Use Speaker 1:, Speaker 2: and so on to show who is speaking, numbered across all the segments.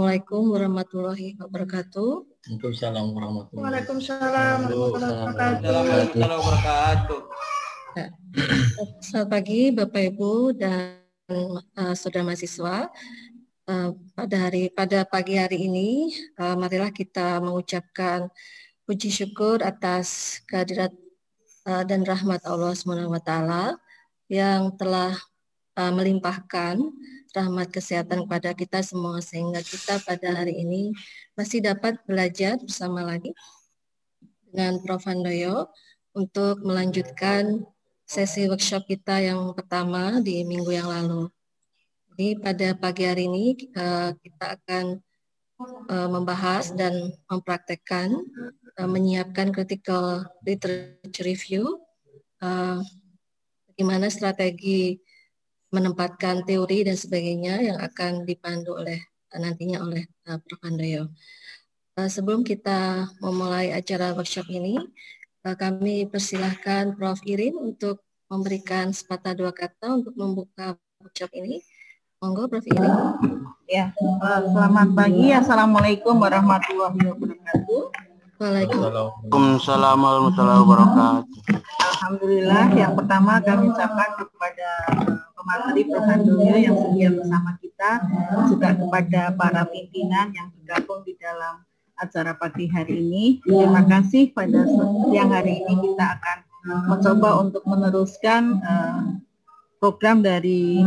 Speaker 1: Assalamualaikum warahmatullahi wabarakatuh.
Speaker 2: Waalaikumsalam warahmatullahi
Speaker 3: wabarakatuh.
Speaker 1: Selamat pagi Bapak Ibu dan saudara mahasiswa. Pada pagi hari ini, marilah kita mengucapkan puji syukur atas kehadirat dan rahmat Allah SWT yang telah melimpahkan rahmat kesehatan kepada kita semua, sehingga kita pada hari ini masih dapat belajar bersama lagi dengan Prof. Handoyo untuk melanjutkan sesi workshop kita yang pertama di minggu yang lalu. Jadi pada pagi hari ini kita akan membahas dan mempraktekkan menyiapkan critical literature review, bagaimana strategi menempatkan teori dan sebagainya yang akan dipandu nantinya oleh Prof. Handoyo. Sebelum kita memulai acara workshop ini, kami persilahkan Prof. Irin untuk memberikan sepatah dua kata untuk membuka workshop ini. Monggo Prof. Irin.
Speaker 4: Ya, selamat pagi. Assalamualaikum warahmatullahi wabarakatuh.
Speaker 2: Waalaikumsalam warahmatullahi wabarakatuh.
Speaker 4: Alhamdulillah, yang pertama kami ucapkan kepada pemateri Prof. Handoyo yang setia bersama kita, juga kepada para pimpinan yang bergabung di dalam acara pagi hari ini. Terima kasih. Pada siang hari ini kita akan mencoba untuk meneruskan program dari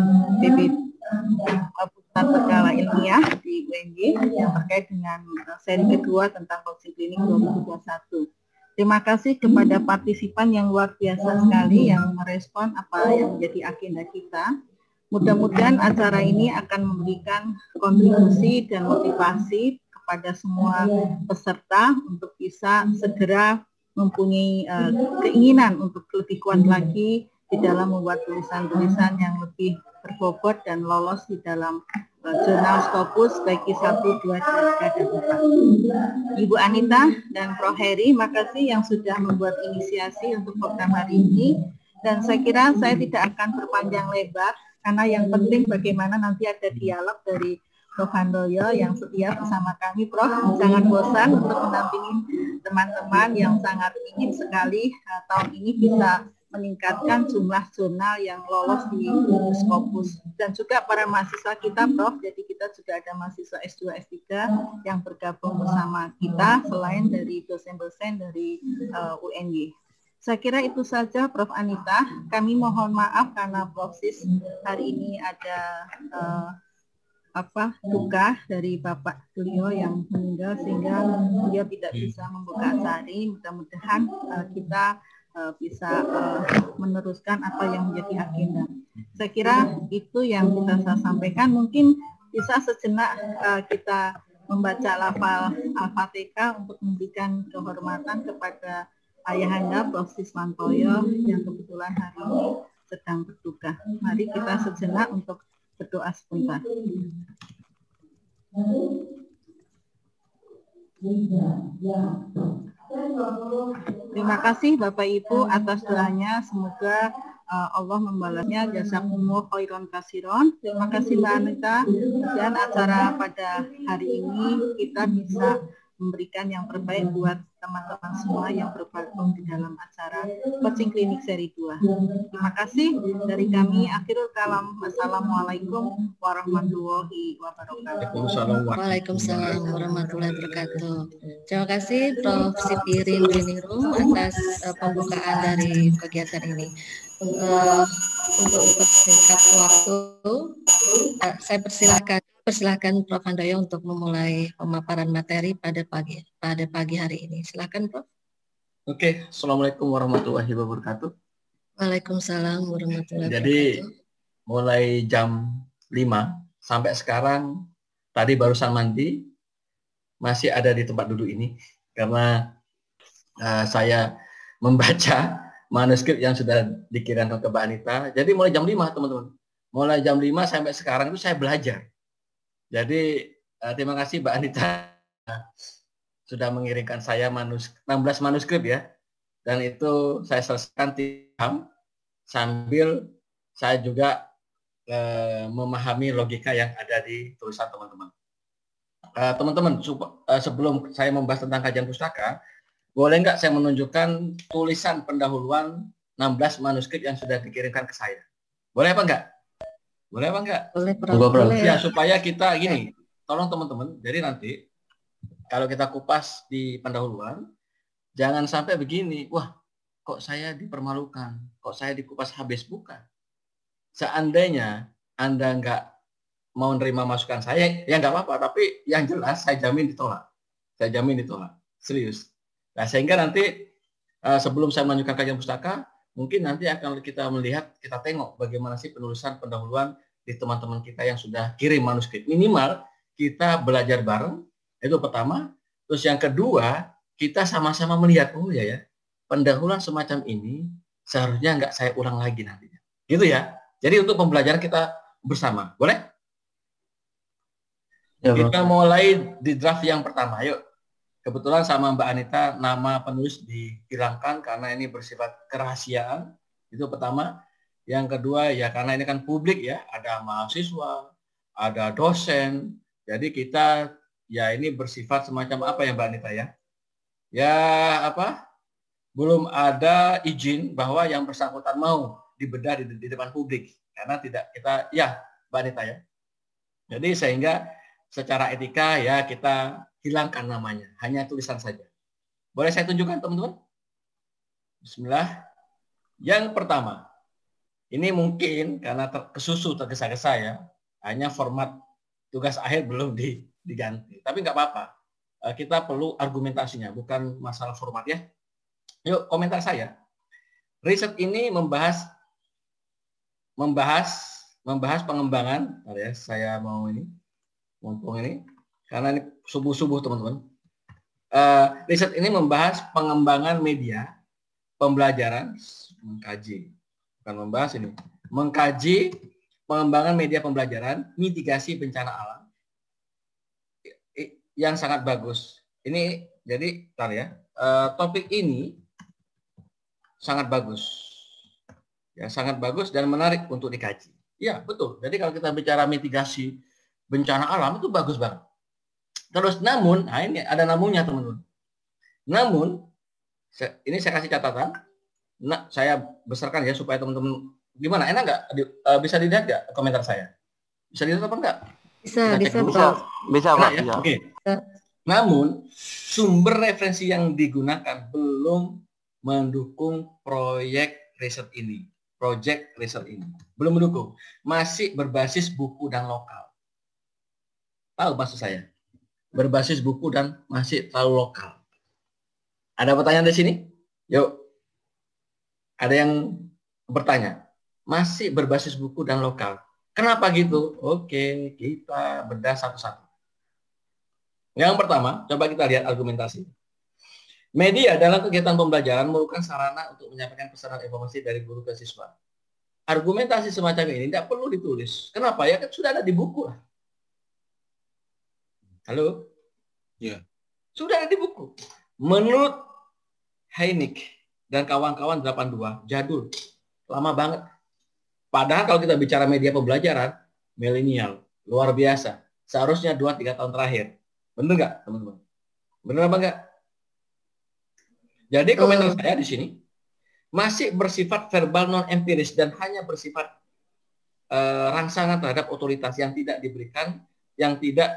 Speaker 4: Pusat Berkala Ilmiah di UNY yang terkait dengan seri kedua tentang vaksin klinik 2021. Terima kasih kepada partisipan yang luar biasa sekali yang merespon apa yang menjadi agenda kita. Mudah-mudahan acara ini akan memberikan kontribusi dan motivasi kepada semua peserta untuk bisa segera mempunyai keinginan untuk lebih kuat lagi di dalam membuat tulisan-tulisan yang lebih berbobot dan lolos di dalam jurnal Scopus bagi 1, 2, 3, dan 4. Ibu Anita dan Prof. Heri, makasih yang sudah membuat inisiasi untuk program hari ini. Dan saya kira saya tidak akan berpanjang lebar, karena yang penting bagaimana nanti ada dialog dari Prof. Handoyo yang setia bersama kami. Prof, jangan bosan untuk mendampingi teman-teman yang sangat ingin sekali tahun ini bisa meningkatkan jumlah jurnal yang lolos di Scopus, dan juga para mahasiswa kita, Prof. Jadi kita juga ada mahasiswa S2, S3 yang bergabung bersama kita selain dari dosen-dosen dari UNY. Saya kira itu saja, Prof. Anita. Kami mohon maaf karena Prof. Sis hari ini ada duka dari Bapak beliau yang meninggal sehingga beliau tidak bisa membuka acara ini. Mudah-mudahan kita bisa meneruskan apa yang menjadi agenda. Saya kira itu yang bisa saya sampaikan. Mungkin bisa sejenak kita membaca lafal Al-Fatihah untuk memberikan kehormatan kepada Ayahanda Prof. Siswantoyo yang kebetulan hari ini sedang berduka. Mari kita sejenak untuk berdoa sebentar. Terima kasih Bapak Ibu atas doanya, semoga Allah membalasnya jazakumullah khairan katsiran. Terima kasih Mbak Anita, dan acara pada hari ini kita bisa memberikan yang terbaik buat teman-teman semua yang bergabung di dalam acara Coaching Klinik Seri 2. Terima kasih dari kami. Akhirul kalam. Wassalamualaikum warahmatullahi wabarakatuh.
Speaker 1: Waalaikumsalam warahmatullahi wabarakatuh. Terima kasih Prof. Sipirin Dinirum atas pembukaan dari kegiatan ini. Untuk mempersingkat waktu, saya persilahkan Prof. Handoyo untuk memulai pemaparan materi pada pagi hari ini. Silakan Prof.
Speaker 2: Oke, Assalamualaikum warahmatullahi wabarakatuh.
Speaker 1: Waalaikumsalam warahmatullahi wabarakatuh.
Speaker 2: Jadi mulai jam 5 sampai sekarang, tadi barusan mandi, masih ada di tempat duduk ini karena saya membaca manuskrip yang sudah dikirimkan ke Mbak Anita. Jadi mulai jam 5 teman-teman. Mulai jam 5 sampai sekarang itu saya belajar. Jadi terima kasih Mbak Anita sudah mengirimkan saya 16 manuskrip ya. Dan itu saya selesaikan sambil saya juga memahami logika yang ada di tulisan teman-teman. teman-teman, sebelum saya membahas tentang kajian pustaka, boleh nggak saya menunjukkan tulisan pendahuluan 16 manuskrip yang sudah dikirimkan ke saya? Boleh apa enggak? Boleh apa enggak?
Speaker 1: Boleh.
Speaker 2: Ya, supaya kita gini, tolong teman-teman, jadi nanti kalau kita kupas di pendahuluan, jangan sampai begini, wah kok saya dipermalukan, kok saya dikupas habis, bukan. Seandainya Anda nggak mau nerima masukan saya, ya nggak apa-apa, tapi yang jelas saya jamin ditolak. Saya jamin ditolak, serius. Nah, sehingga nanti sebelum saya menunjukkan kajian pustaka, mungkin nanti akan kita melihat, kita tengok bagaimana sih penulisan pendahuluan di teman-teman kita yang sudah kirim manuskrip. Minimal kita belajar bareng, itu pertama. Terus yang kedua, kita sama-sama melihat, oh ya, pendahuluan semacam ini seharusnya nggak saya ulang lagi nantinya. Gitu ya. Jadi untuk pembelajaran kita bersama. Boleh? Ya, kita mulai di draft yang pertama. Yuk. Kebetulan sama Mbak Anita nama penulis dihilangkan karena ini bersifat kerahasiaan. Itu pertama. Yang kedua ya karena ini kan publik ya, ada mahasiswa, ada dosen. Jadi kita ya ini bersifat semacam apa ya Mbak Anita ya? Ya apa? Belum ada izin bahwa yang bersangkutan mau dibedah di depan publik karena tidak kita ya Mbak Anita ya. Jadi sehingga secara etika ya kita hilangkan namanya, hanya tulisan saja. Boleh saya tunjukkan teman-teman? Bismillah. Yang pertama, ini mungkin karena kesusu tergesa-gesa ya, hanya format tugas akhir belum diganti. Tapi nggak apa-apa, kita perlu argumentasinya, bukan masalah format ya. Yuk komentar saya. Riset ini membahas pengembangan. Ya, saya mau ini, mumpung ini, karena ini subuh-subuh teman-teman. Riset ini membahas pengembangan media pembelajaran, mengkaji pengembangan media pembelajaran, mitigasi bencana alam, yang sangat bagus. Ini jadi, topik ini sangat bagus, ya sangat bagus dan menarik untuk dikaji. Ya betul. Jadi kalau kita bicara mitigasi bencana alam itu bagus banget. Terus namun, nah ini ada namunnya teman-teman. Namun, ini saya kasih catatan. Nah, saya besarkan ya supaya teman-teman gimana? Enak nggak? Bisa dilihat nggak komentar saya? Bisa dilihat apa enggak?
Speaker 1: Bisa.
Speaker 2: Pak. Ya? Oke. Namun, sumber referensi yang digunakan belum mendukung proyek riset ini. Belum mendukung. Masih berbasis buku dan lokal. Tahu maksud saya? Berbasis buku dan masih terlalu lokal. Ada pertanyaan di sini? Yuk. Ada yang bertanya. Masih berbasis buku dan lokal. Kenapa gitu? Oke, kita bedah satu-satu. Yang pertama, coba kita lihat argumentasi. Media dalam kegiatan pembelajaran merupakan sarana untuk menyampaikan pesanan informasi dari guru ke siswa. Argumentasi semacam ini tidak perlu ditulis. Kenapa? Ya kan sudah ada di buku lah. Halo? Ya. Sudah ada di buku. Menurut Heineck dan kawan-kawan 82, jadul. Lama banget. Padahal kalau kita bicara media pembelajaran, milenial, luar biasa. Seharusnya 2-3 tahun terakhir. Benar nggak, teman-teman? Benar apa enggak? Jadi komentar saya di sini masih bersifat verbal non empiris dan hanya bersifat rangsangan terhadap otoritas yang tidak diberikan, yang tidak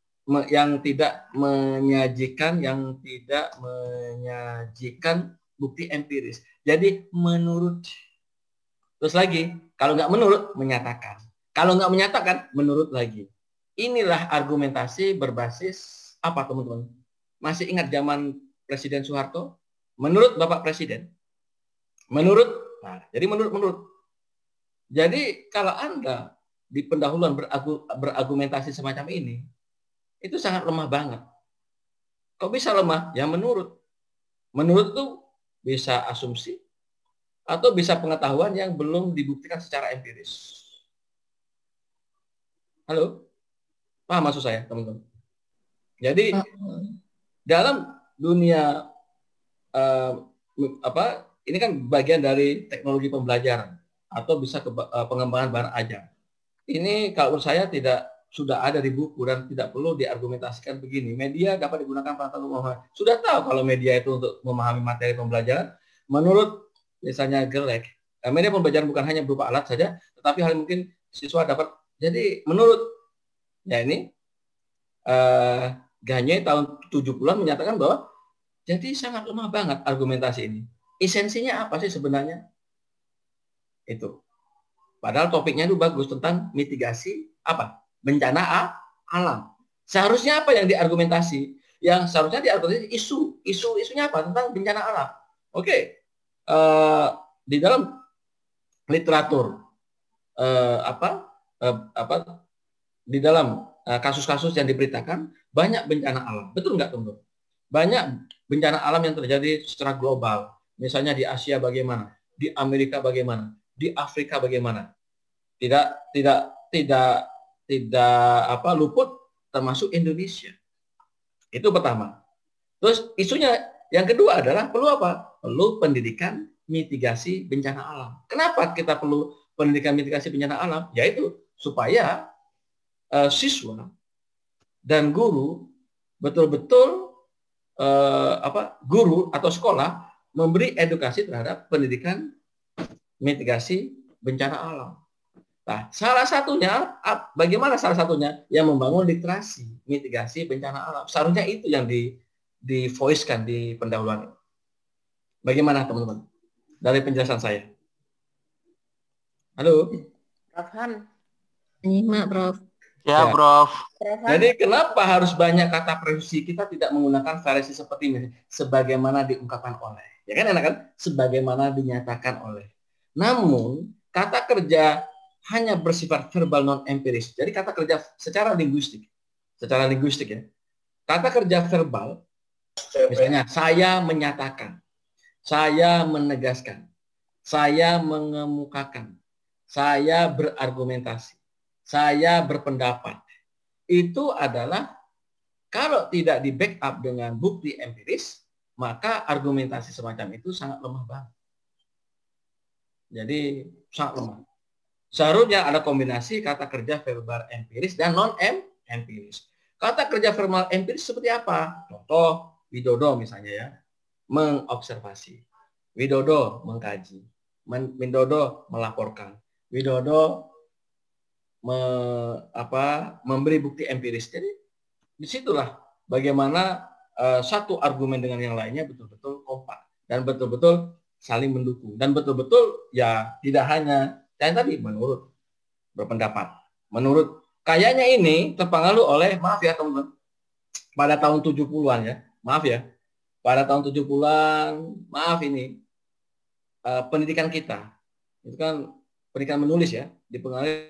Speaker 2: menyajikan bukti empiris. Jadi menurut, terus lagi kalau nggak menurut menyatakan, kalau nggak menyatakan menurut lagi. Inilah argumentasi berbasis apa teman-teman? Masih ingat zaman Presiden Soeharto? Menurut Bapak Presiden. Jadi menurut. Jadi kalau Anda di pendahuluan berargumentasi semacam ini, itu sangat lemah banget. Kok bisa lemah? Ya menurut. Menurut itu bisa asumsi atau bisa pengetahuan yang belum dibuktikan secara empiris. Halo? Paham maksud saya, teman-teman? Jadi dalam dunia ini kan bagian dari teknologi pembelajaran atau bisa pengembangan bahan ajar. Ini kalau menurut saya tidak sudah ada di buku dan tidak perlu diargumentasikan begini. Media dapat digunakan untuk memahami. Sudah tahu kalau media itu untuk memahami materi pembelajaran. Menurut misalnya Gerlach, media pembelajaran bukan hanya berupa alat saja, tetapi hal mungkin siswa dapat. Jadi menurut ya ini Gagne tahun 70-an menyatakan bahwa jadi sangat lemah banget argumentasi ini. Esensinya apa sih sebenarnya? Itu. Padahal topiknya itu bagus tentang mitigasi apa? Bencana alam. Seharusnya apa yang diargumentasi? Yang seharusnya diargumentasi isunya apa? Tentang bencana alam. Oke. Di dalam literatur di dalam kasus-kasus yang diberitakan banyak bencana alam. Betul nggak, teman-teman? Banyak bencana alam yang terjadi secara global. Misalnya di Asia bagaimana? Di Amerika bagaimana? Di Afrika bagaimana? Tidak luput termasuk Indonesia. Itu pertama. Terus isunya yang kedua adalah perlu apa? Perlu pendidikan mitigasi bencana alam. Kenapa kita perlu pendidikan mitigasi bencana alam? Yaitu supaya siswa dan guru betul-betul guru atau sekolah memberi edukasi terhadap pendidikan mitigasi bencana alam. Nah, salah satunya, bagaimana salah satunya? Yang membangun literasi mitigasi bencana alam. Seharusnya itu yang di voice-kan di pendahuluan. Bagaimana teman-teman? Dari penjelasan saya. Halo?
Speaker 3: Prof Han.
Speaker 1: Nyimak, Prof.
Speaker 5: Ya, Prof.
Speaker 2: Jadi kenapa harus banyak kata prevensi? Kita tidak menggunakan variasi seperti ini. Sebagaimana diungkapkan oleh. Ya kan enak kan? Sebagaimana dinyatakan oleh. Namun, kata kerja hanya bersifat verbal non empiris. Jadi kata kerja secara linguistik ya. Kata kerja verbal, misalnya saya menyatakan, saya menegaskan, saya mengemukakan, saya berargumentasi, saya berpendapat. Itu adalah kalau tidak di backup dengan bukti empiris, maka argumentasi semacam itu sangat lemah banget. Jadi sangat lemah. Seharusnya ada kombinasi kata kerja verbal empiris dan non empiris. Kata kerja verbal empiris seperti apa? Contoh Widodo misalnya ya, mengobservasi. Widodo mengkaji. Widodo melaporkan. Widodo memberi bukti empiris. Jadi disitulah bagaimana satu argumen dengan yang lainnya betul-betul kompak dan betul-betul saling mendukung dan betul-betul ya tidak hanya yang tadi menurut berpendapat. Menurut kayaknya ini terpengaruh oleh, maaf ya teman-teman, pada tahun 70-an ya. Maaf ya. Pada tahun 70-an, maaf ini pendidikan kita. Itu kan pendidikan menulis ya, dipengaruhi.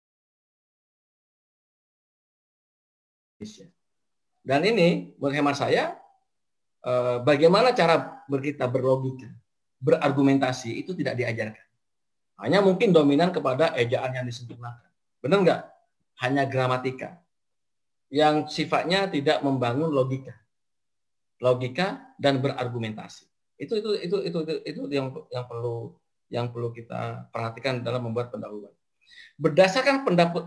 Speaker 2: Dan ini menurut hemat saya bagaimana cara kita berlogika, berargumentasi itu tidak diajarkan. Hanya mungkin dominan kepada ejaan yang disempurnakan. Benar nggak? Hanya gramatika yang sifatnya tidak membangun logika dan berargumentasi. Itu yang perlu kita perhatikan dalam membuat pendahuluan. Berdasarkan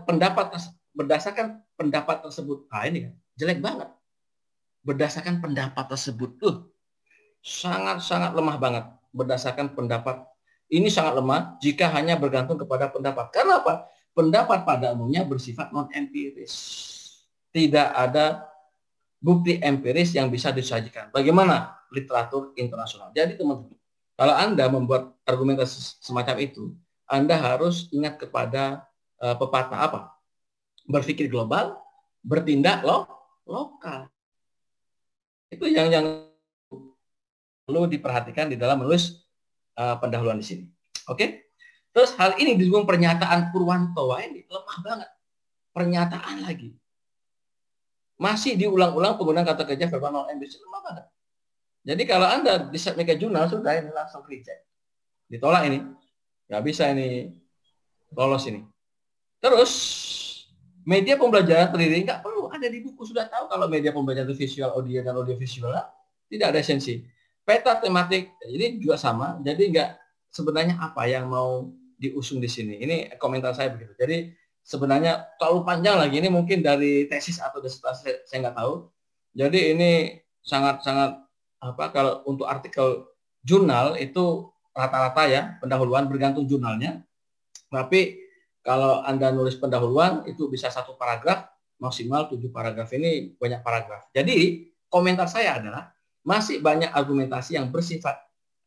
Speaker 2: pendapat tersebut, ini kan jelek banget. Berdasarkan pendapat tersebut, sangat lemah banget. Berdasarkan pendapat ini sangat lemah jika hanya bergantung kepada pendapat. Karena apa? Pendapat pada umumnya bersifat non empiris. Tidak ada bukti empiris yang bisa disajikan. Bagaimana literatur internasional? Jadi teman-teman, kalau Anda membuat argumentasi semacam itu, Anda harus ingat kepada pepatah apa? Berpikir global, bertindak lokal. Itu yang perlu diperhatikan di dalam menulis pendahuluan di sini. Oke? Terus hal ini didukung pernyataan Purwanto. Wah, ini lemah banget. Pernyataan lagi. Masih diulang-ulang penggunaan kata kerja verbal non empiris, lemah banget. Jadi kalau Anda di submit ke jurnal sudah ini langsung reject. Ditolak ini. Nggak bisa ini lolos ini. Terus media pembelajaran terdiri nggak perlu ada di buku, sudah tahu kalau media pembelajaran itu visual, audio dan audio visual tidak ada esensi. Peta tematik ini juga sama, jadi nggak sebenarnya apa yang mau diusung di sini. Ini komentar saya begitu. Jadi sebenarnya terlalu panjang lagi. Ini mungkin dari tesis atau disertasi, saya nggak tahu. Jadi ini sangat-sangat kalau untuk artikel jurnal itu rata-rata ya pendahuluan bergantung jurnalnya. Tapi kalau Anda nulis pendahuluan itu bisa 1 paragraf, maksimal 7 paragraf, ini banyak paragraf. Jadi komentar saya adalah masih banyak argumentasi yang bersifat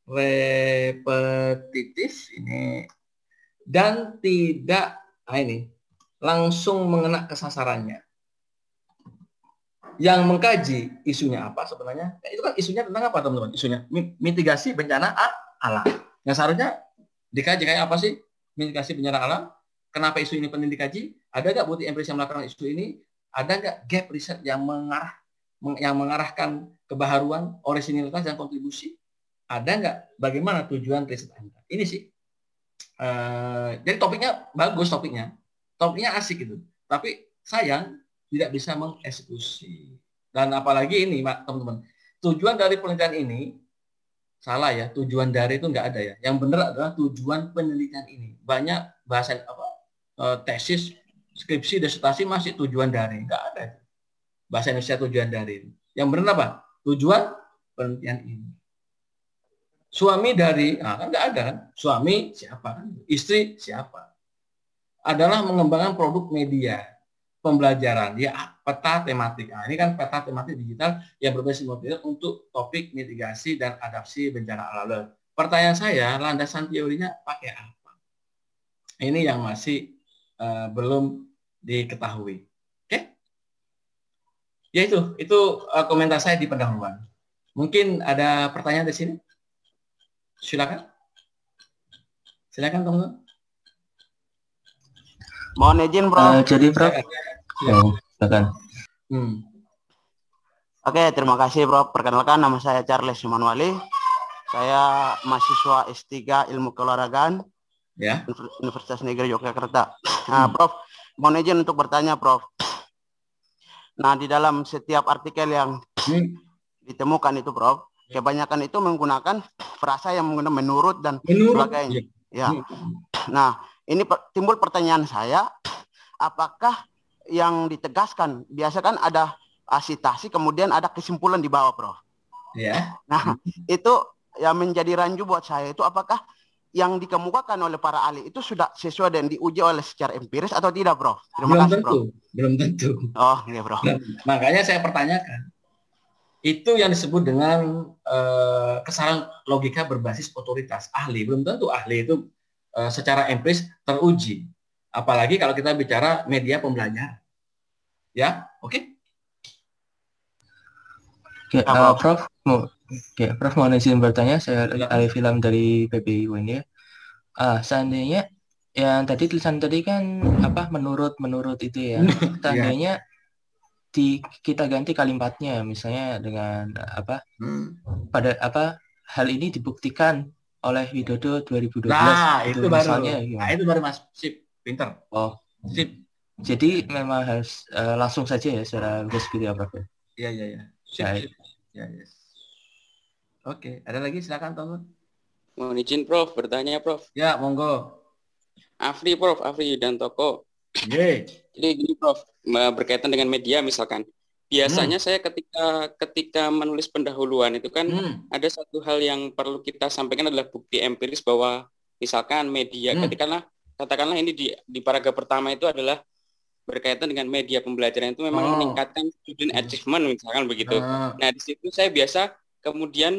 Speaker 2: repetitif ini dan tidak langsung mengena ke sasarannya. Yang mengkaji isunya apa sebenarnya? Itu kan isunya tentang apa, teman-teman? Isunya mitigasi bencana alam. Yang seharusnya dikaji kayak apa sih mitigasi bencana alam? Kenapa isu ini penting dikaji? Ada nggak bukti empiris yang melakukan isu ini? Ada nggak gap riset yang mengarahkan kebaharuan, orisinilitas, dan kontribusi? Ada nggak? Bagaimana tujuan riset Anda? Ini sih. Jadi topiknya bagus, topiknya asik gitu. Tapi sayang tidak bisa mengeksekusi. Dan apalagi ini, teman-teman, tujuan dari penelitian ini salah ya. Tujuan dari itu nggak ada ya. Yang benar adalah tujuan penelitian ini. Banyak bahasa tesis, skripsi, disertasi masih tujuan dari, nggak ada. Bahasa Indonesia tujuan dari. Yang benar apa? Tujuan penelitian ini. Suami dari, kan nggak ada kan? Suami siapa? Istri siapa? Adalah mengembangkan produk media pembelajaran, ya peta tematik. Nah, ini kan peta tematik digital yang berbasis model untuk topik mitigasi dan adaptasi bencana alam. Pertanyaan saya, landasan teorinya pakai apa? Ini yang masih belum diketahui. Oke? Ya itu komentar saya di pendahuluan. Mungkin ada pertanyaan di sini? Silakan. Silakan, teman-teman.
Speaker 3: Mohon izin, Prof.
Speaker 5: Jadi, Prof. Silakan.
Speaker 3: Oke, terima kasih, Prof. Perkenalkan, nama saya Charles Simanwali. Saya mahasiswa S3 Ilmu Keolahragaan,
Speaker 2: ya,
Speaker 3: Universitas Negeri Yogyakarta. Nah, Prof, mohon izin untuk bertanya, Prof. Nah, di dalam setiap artikel yang ditemukan itu, Prof, kebanyakan itu menggunakan frasa yang menggunakan menurut dan sebagainya. Ya. Nah, ini timbul pertanyaan saya, apakah yang ditegaskan, biasa kan ada asitasi, kemudian ada kesimpulan di bawah, Prof.
Speaker 2: Ya.
Speaker 3: Nah, itu yang menjadi rancu buat saya itu, apakah yang dikemukakan oleh para ahli itu sudah sesuai dan diuji oleh secara empiris atau tidak, Prof?
Speaker 2: Terima kasih, Prof. Belum tentu.
Speaker 3: Oh, iya, Prof.
Speaker 2: Makanya saya pertanyakan. Itu yang disebut dengan kesalahan logika berbasis otoritas. Ahli, belum tentu ahli itu secara empiris teruji. Apalagi kalau kita bicara media pembelajaran. Ya, oke?
Speaker 5: Prof, Prof mohon izin bertanya. Saya Arif Ilham dari PBI UNY. Seandainya yang tadi tulisan tadi kan menurut itu ya. Seandainya kita ganti kalimatnya, misalnya dengan hal ini dibuktikan oleh Widodo 2012.
Speaker 2: Nah, itu
Speaker 5: misalnya,
Speaker 2: itu baru Mas. Sip, pinter.
Speaker 5: Oh,
Speaker 2: sip.
Speaker 5: Jadi memang harus langsung saja ya secara lugas gitu ya, Prof.
Speaker 2: Iya. Sip. Ya, yes. Oke, ada lagi, silakan, teman.
Speaker 6: Mohon izin, Prof, bertanya, Prof.
Speaker 2: Ya, monggo.
Speaker 6: Afri, Prof, Afri dan Toko.
Speaker 2: Yeay.
Speaker 6: Jadi gini, Prof, berkaitan dengan media misalkan. Biasanya saya ketika menulis pendahuluan itu kan ada satu hal yang perlu kita sampaikan adalah bukti empiris bahwa misalkan media katakanlah ini di paragraf pertama itu adalah berkaitan dengan media pembelajaran itu memang meningkatkan student achievement misalkan begitu. Nah, di situ saya biasa kemudian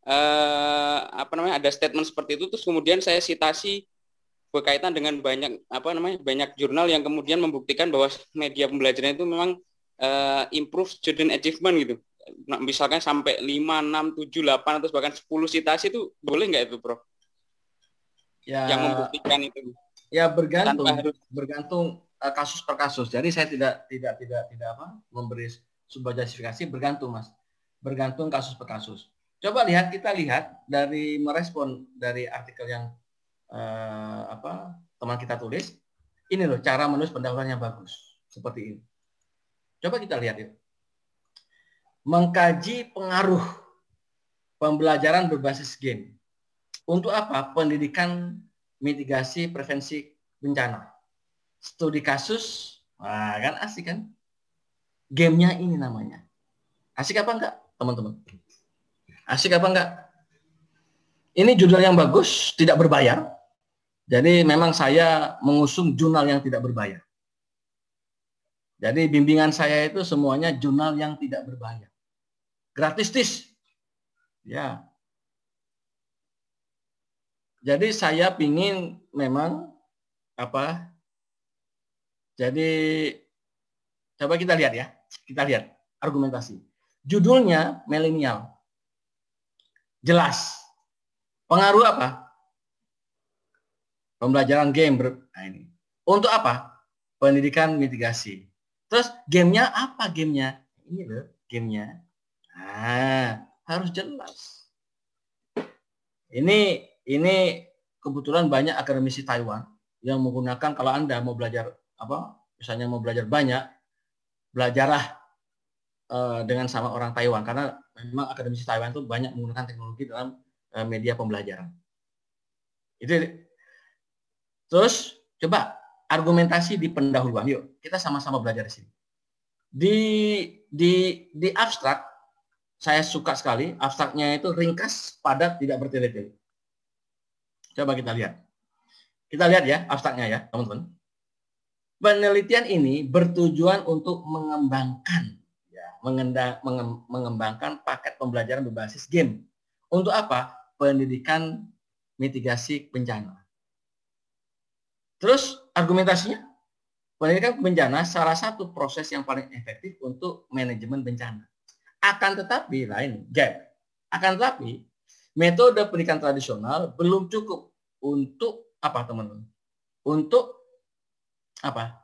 Speaker 6: ada statement seperti itu, terus kemudian saya sitasi berkaitan dengan banyak jurnal yang kemudian membuktikan bahwa media pembelajaran itu memang improve student achievement gitu. Nah, misalkan sampai 5, 6, 7, 8 atau bahkan 10 sitasi itu boleh nggak itu, Prof?
Speaker 2: Ya,
Speaker 6: yang membuktikan itu.
Speaker 2: Ya bergantung kasus per kasus. Jadi saya tidak memberi sebuah justifikasi, bergantung, Mas. Bergantung kasus per kasus. Coba kita lihat dari merespon dari artikel yang teman kita tulis. Ini loh cara menulis pendahuluan yang bagus. Seperti ini. Coba kita lihat ya. Mengkaji pengaruh pembelajaran berbasis game. Untuk apa? Pendidikan mitigasi prevensi bencana. studi kasus, wah kan asik kan? Gamenya ini namanya. Asik apa enggak, teman-teman? Asik apa enggak? Ini judul yang bagus, tidak berbayar. Jadi memang saya mengusung jurnal yang tidak berbayar. Jadi bimbingan saya itu semuanya jurnal yang tidak berbayar. Gratis, tis. Ya. Jadi saya pingin memang apa? Jadi coba kita lihat ya. Kita lihat argumentasi. Judulnya milenial. Jelas. Pengaruh apa? Pembelajaran game. Nah ini. Untuk apa? Pendidikan mitigasi. Terus gamenya apa gamenya? Ini loh gamenya. Nah, harus jelas. Ini kebetulan banyak akademisi Taiwan yang menggunakan, kalau Anda mau belajar apa? Misalnya mau belajar banyak, belajarlah dengan sama orang Taiwan, karena memang akademisi Taiwan itu banyak menggunakan teknologi dalam media pembelajaran. Itu. Terus coba argumentasi di pendahuluan. Yuk, kita sama-sama belajar di sini. Di abstrak, saya suka sekali abstraknya itu ringkas, padat, tidak bertele-tele. Coba kita lihat. Kita lihat ya abstraknya ya, teman-teman. Penelitian ini bertujuan untuk mengembangkan mengembangkan paket pembelajaran berbasis game. Untuk apa? Pendidikan mitigasi bencana. Terus argumentasinya, pendidikan bencana salah satu proses yang paling efektif untuk manajemen bencana. Akan tetapi lain gap. Akan tetapi metode pendidikan tradisional belum cukup untuk apa, teman-teman? Untuk apa?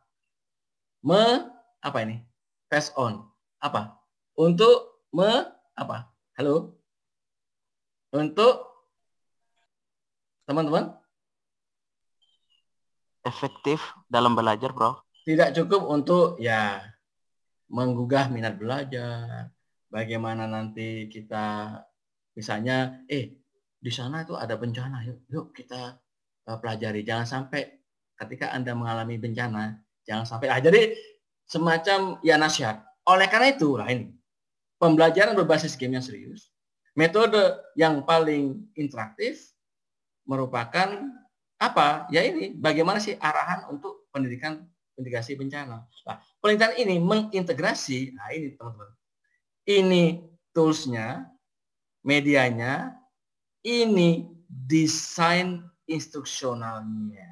Speaker 2: Pass on. Apa? Untuk apa? Halo? Untuk teman-teman?
Speaker 3: Efektif dalam belajar, Bro.
Speaker 2: Tidak cukup untuk ya menggugah minat belajar. Bagaimana nanti kita misalnya di sana itu ada bencana, yuk kita pelajari. Jangan sampai ketika Anda mengalami bencana, jangan sampai jadi semacam ya nasihat. Oleh karena itu ini pembelajaran berbasis game yang serius, metode yang paling interaktif merupakan apa? Ya ini bagaimana sih arahan untuk pendidikan mitigasi bencana. Nah, penelitian ini mengintegrasi, nah ini teman-teman. Ini toolsnya, medianya, ini desain instruksionalnya.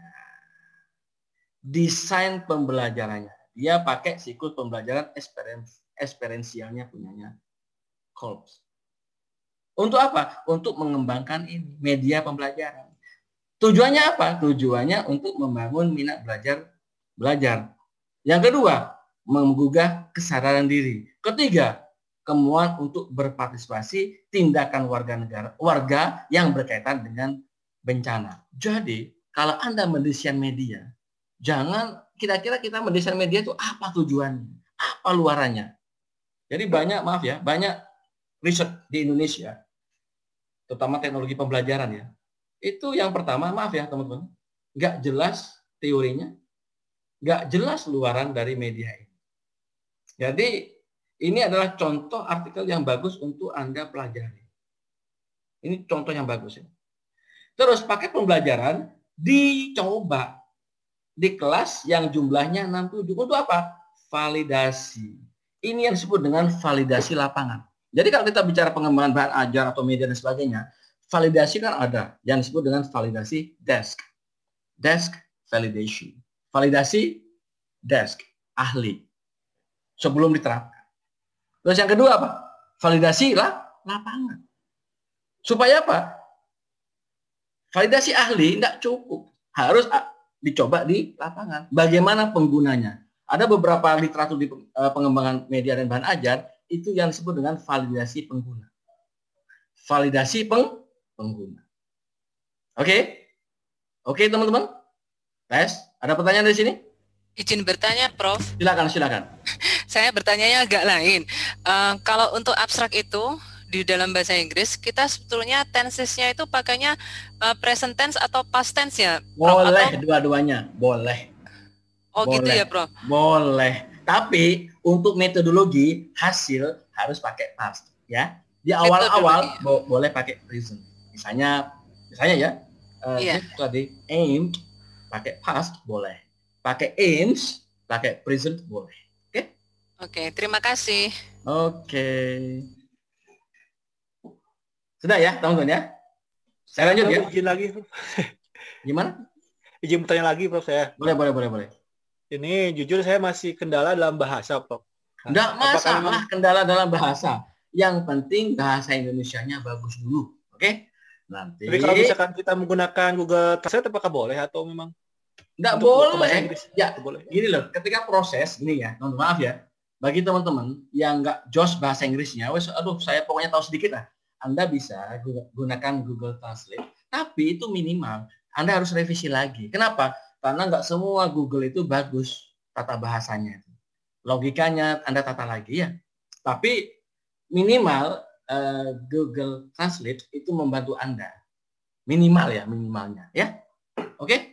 Speaker 2: Desain pembelajarannya. Dia pakai siklus pembelajaran eksperiensialnya punyanya Kolbs. Untuk apa? Untuk mengembangkan ini media pembelajaran. Tujuannya apa? Tujuannya untuk membangun minat belajar. Yang kedua, menggugah kesadaran diri. Ketiga, kemauan untuk berpartisipasi tindakan warga yang berkaitan dengan bencana. Jadi, kalau Anda mendesain media, jangan kira-kira kita mendesain media itu apa tujuannya? Apa luarannya? Jadi banyak riset di Indonesia, terutama teknologi pembelajaran ya. Itu yang pertama, maaf ya teman-teman, nggak jelas teorinya, nggak jelas luaran dari media ini. Jadi ini adalah contoh artikel yang bagus untuk Anda pelajari. Ini contoh yang bagus ya. Terus pakai pembelajaran dicoba di kelas yang jumlahnya 67. Untuk apa? Validasi. Ini yang disebut dengan validasi lapangan. Jadi kalau kita bicara pengembangan bahan ajar atau media dan sebagainya, validasi kan ada yang disebut dengan validasi desk validation, validasi desk ahli sebelum diterapkan. Terus yang kedua apa? Validasi lapangan. Supaya apa? Validasi ahli tidak cukup, harus dicoba di lapangan. Bagaimana penggunanya? Ada beberapa literatur di pengembangan media dan bahan ajar itu yang disebut dengan validasi pengguna. Validasi pengguna. Oke, teman-teman. Tes, ada pertanyaan dari sini?
Speaker 7: Izin bertanya, Prof.
Speaker 2: Silakan.
Speaker 7: Saya bertanyanya agak lain. Kalau untuk abstrak itu di dalam bahasa Inggris, kita sebetulnya tensesnya itu pakainya present tense atau past tense ya, Prof?
Speaker 2: Boleh, dua-duanya. Boleh.
Speaker 7: Oh gitu
Speaker 2: Boleh.
Speaker 7: ya, Prof.
Speaker 2: Boleh. Tapi untuk metodologi hasil harus pakai past ya. Di awal-awal boleh pakai present. Misalnya ya,
Speaker 7: Iya.
Speaker 2: tadi aimed pakai past boleh. Pakai aims pakai present boleh. Oke?
Speaker 7: Oke, terima kasih.
Speaker 2: Oke. Sudah ya, teman-teman ya? Saya lanjut ya.
Speaker 8: Izin lagi.
Speaker 2: Gimana?
Speaker 8: Izin bertanya lagi, Prof, saya.
Speaker 2: Boleh.
Speaker 8: Ini jujur saya masih kendala dalam bahasa, Prof.
Speaker 2: Enggak masalah kendala dalam bahasa. Yang penting bahasa Indonesianya bagus dulu. Oke? Nanti.
Speaker 8: Tapi kalau misalkan kita menggunakan Google Translate apakah boleh atau memang?
Speaker 2: Enggak boleh. Ya,
Speaker 8: boleh.
Speaker 2: Gini loh, ketika proses gini ya, maaf ya. Bagi teman-teman yang enggak jos bahasa Inggrisnya, saya pokoknya tahu sedikit lah. Anda bisa gunakan Google Translate, tapi itu minimal. Anda harus revisi lagi. Kenapa? Karena enggak semua Google itu bagus tata bahasanya. Logikanya Anda tata lagi ya. Tapi minimal Google Translate itu membantu Anda. Minimalnya ya. Oke?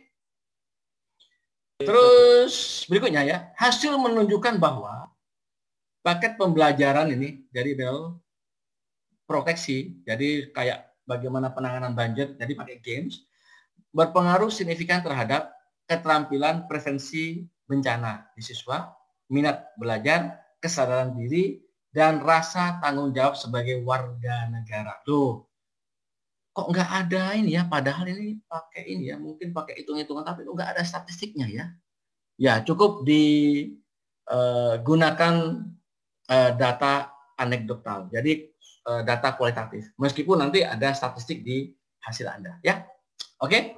Speaker 2: Terus berikutnya ya, hasil menunjukkan bahwa paket pembelajaran ini dari Bell proteksi, jadi kayak bagaimana penanganan banjir, jadi pakai games, berpengaruh signifikan terhadap keterampilan prevensi bencana di siswa, minat belajar, kesadaran diri, dan rasa tanggung jawab sebagai warga negara. Loh, kok nggak ada ini ya, padahal ini pakai ini ya, mungkin pakai hitung-hitungan, tapi nggak ada statistiknya ya. Ya, cukup digunakan data anekdotal, jadi data kualitatif, meskipun nanti ada statistik di hasil Anda ya. Oke?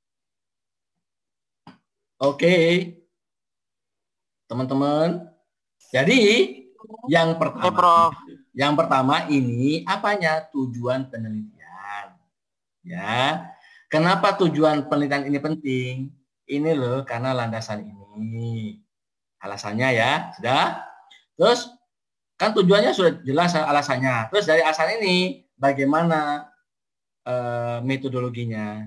Speaker 2: Teman-teman, jadi yang pertama ini apanya? Tujuan penelitian ya. Kenapa tujuan penelitian ini penting? Ini loh, karena landasan ini alasannya ya, sudah. Terus kan tujuannya sudah jelas alasannya. Terus dari alasan ini bagaimana metodologinya?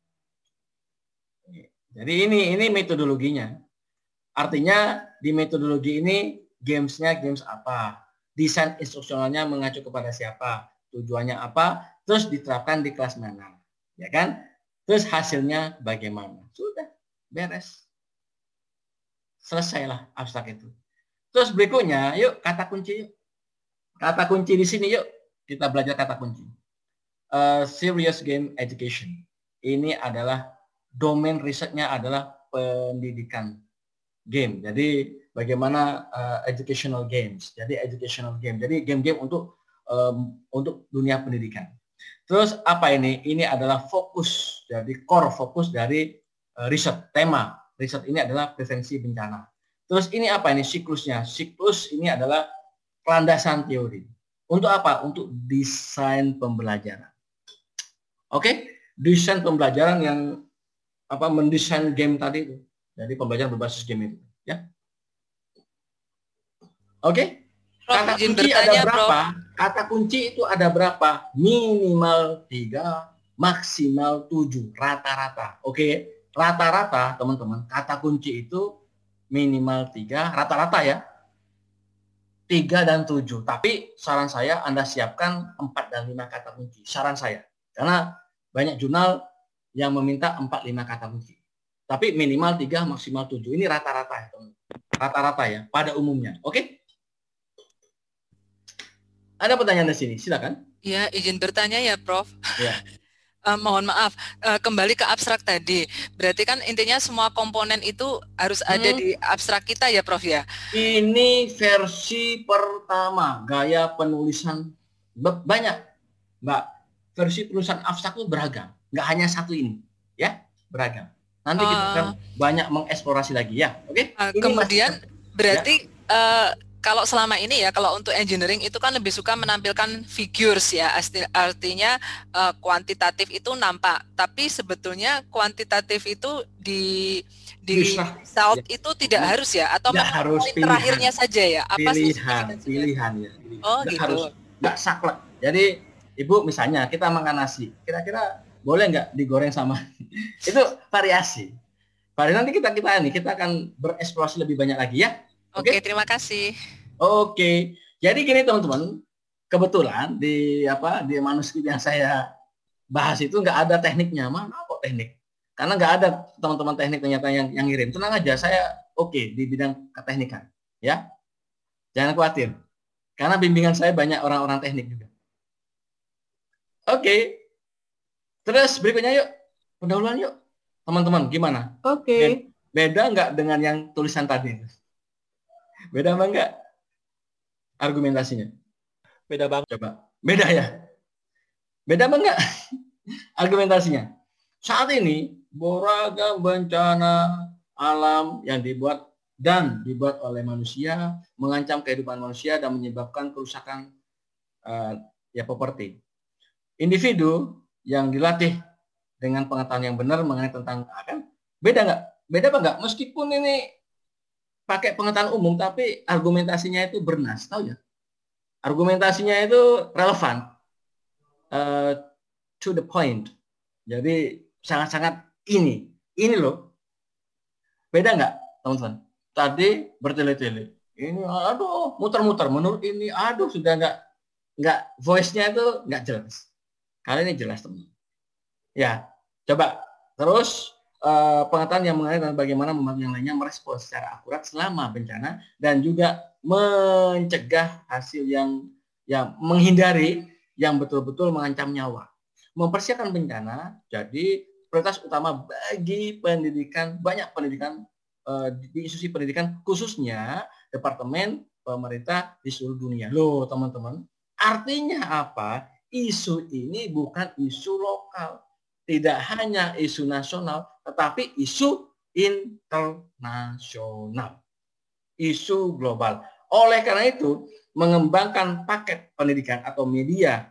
Speaker 2: Jadi ini metodologinya. Artinya di metodologi ini games apa? Desain instruksionalnya mengacu kepada siapa? Tujuannya apa? Terus diterapkan di kelas mana? Ya kan? Terus hasilnya bagaimana? Sudah, beres. Selesailah abstrak itu. Terus berikutnya, yuk kata kunci. Kata kunci di sini yuk kita belajar kata kunci. Serious game education. Ini adalah domain risetnya adalah pendidikan game. Jadi bagaimana educational games. Jadi educational game. Jadi game-game untuk dunia pendidikan. Terus apa ini? Ini adalah fokus. Jadi core fokus dari riset. Tema riset ini adalah prevensi bencana. Terus ini apa ini siklusnya? Siklus ini adalah landasan teori. Untuk apa? Untuk desain pembelajaran. Oke? Desain pembelajaran yang mendesain game tadi itu. Jadi pembelajaran berbasis game itu, ya. Oke? Kata kunci ada berapa? Kata kunci itu ada berapa? Minimal 3, maksimal 7, rata-rata. Oke? Rata-rata, teman-teman, kata kunci itu minimal 3, rata-rata ya. 3 dan 7. Tapi saran saya Anda siapkan 4 dan 5 kata kunci. Saran saya. Karena banyak jurnal yang meminta 4-5 kata kunci. Tapi minimal 3, maksimal 7. Ini rata-rata ya, teman. Rata-rata ya, pada umumnya. Oke? Ada pertanyaan di sini, silakan.
Speaker 7: Ya, izin bertanya ya, Prof.
Speaker 2: Ya.
Speaker 7: Mohon maaf, kembali ke abstrak tadi. Berarti kan intinya semua komponen itu harus ada di abstrak kita ya, Prof ya?
Speaker 2: Ini versi pertama, gaya penulisan banyak, Mbak. Versi penulisan abstrak itu beragam, nggak hanya satu ini, ya, beragam. Nanti kita akan banyak mengeksplorasi lagi ya, oke?
Speaker 7: Kemudian berarti kalau selama ini ya, kalau untuk engineering itu kan lebih suka menampilkan figures ya, artinya kuantitatif itu nampak, tapi sebetulnya kuantitatif itu di result itu tidak harus ya, atau
Speaker 2: harus
Speaker 7: terakhirnya saja ya? Apa
Speaker 2: pilihan ya.
Speaker 7: Oh nggak gitu.
Speaker 2: Harus, nggak saklek. Jadi Ibu misalnya kita makan nasi, kira-kira boleh nggak digoreng sama? Itu variasi. Pak, nanti kita akan bereksplorasi lebih banyak lagi ya.
Speaker 7: Oke, terima kasih.
Speaker 2: Oke. Jadi gini teman-teman, kebetulan di manuskrip yang saya bahas itu nggak ada tekniknya. Mana kok teknik? Karena nggak ada teman-teman teknik ternyata yang ngirim. Tenang aja, saya oke di bidang keteknikan, ya. Jangan khawatir. Karena bimbingan saya banyak orang-orang teknik juga. Oke. Terus berikutnya yuk, pendahuluan yuk. Teman-teman, gimana?
Speaker 4: Oke.
Speaker 2: Beda nggak dengan yang tulisan tadi? Beda apa enggak? Argumentasinya?
Speaker 8: Beda banget.
Speaker 2: Coba. Beda ya? Beda apa enggak? Argumentasinya. Saat ini, beragam bencana alam yang dibuat oleh manusia, mengancam kehidupan manusia dan menyebabkan kerusakan properti. Individu yang dilatih dengan pengetahuan yang benar mengenai tentang beda nggak? Beda apa enggak? Meskipun ini pakai pengetahuan umum, tapi argumentasinya itu bernas, tahu ya? Argumentasinya itu relevan, to the point. Jadi sangat-sangat ini loh. Beda nggak, teman-teman? Tadi bertele-tele. Ini, aduh, muter-muter. Menurut ini, aduh, sudah nggak voice-nya itu nggak jelas. Kali ini jelas, teman-teman. Ya, coba terus. Pengetahuan yang mengenai tentang bagaimana membantu yang lainnya merespons secara akurat selama bencana dan juga mencegah hasil yang menghindari yang betul-betul mengancam nyawa. Mempersiapkan bencana jadi prioritas utama bagi pendidikan, banyak pendidikan di institusi pendidikan khususnya departemen pemerintah di seluruh dunia. Loh teman-teman, artinya apa? Isu ini bukan isu lokal. Tidak hanya isu nasional, tetapi isu internasional, isu global. Oleh karena itu, mengembangkan paket pendidikan atau media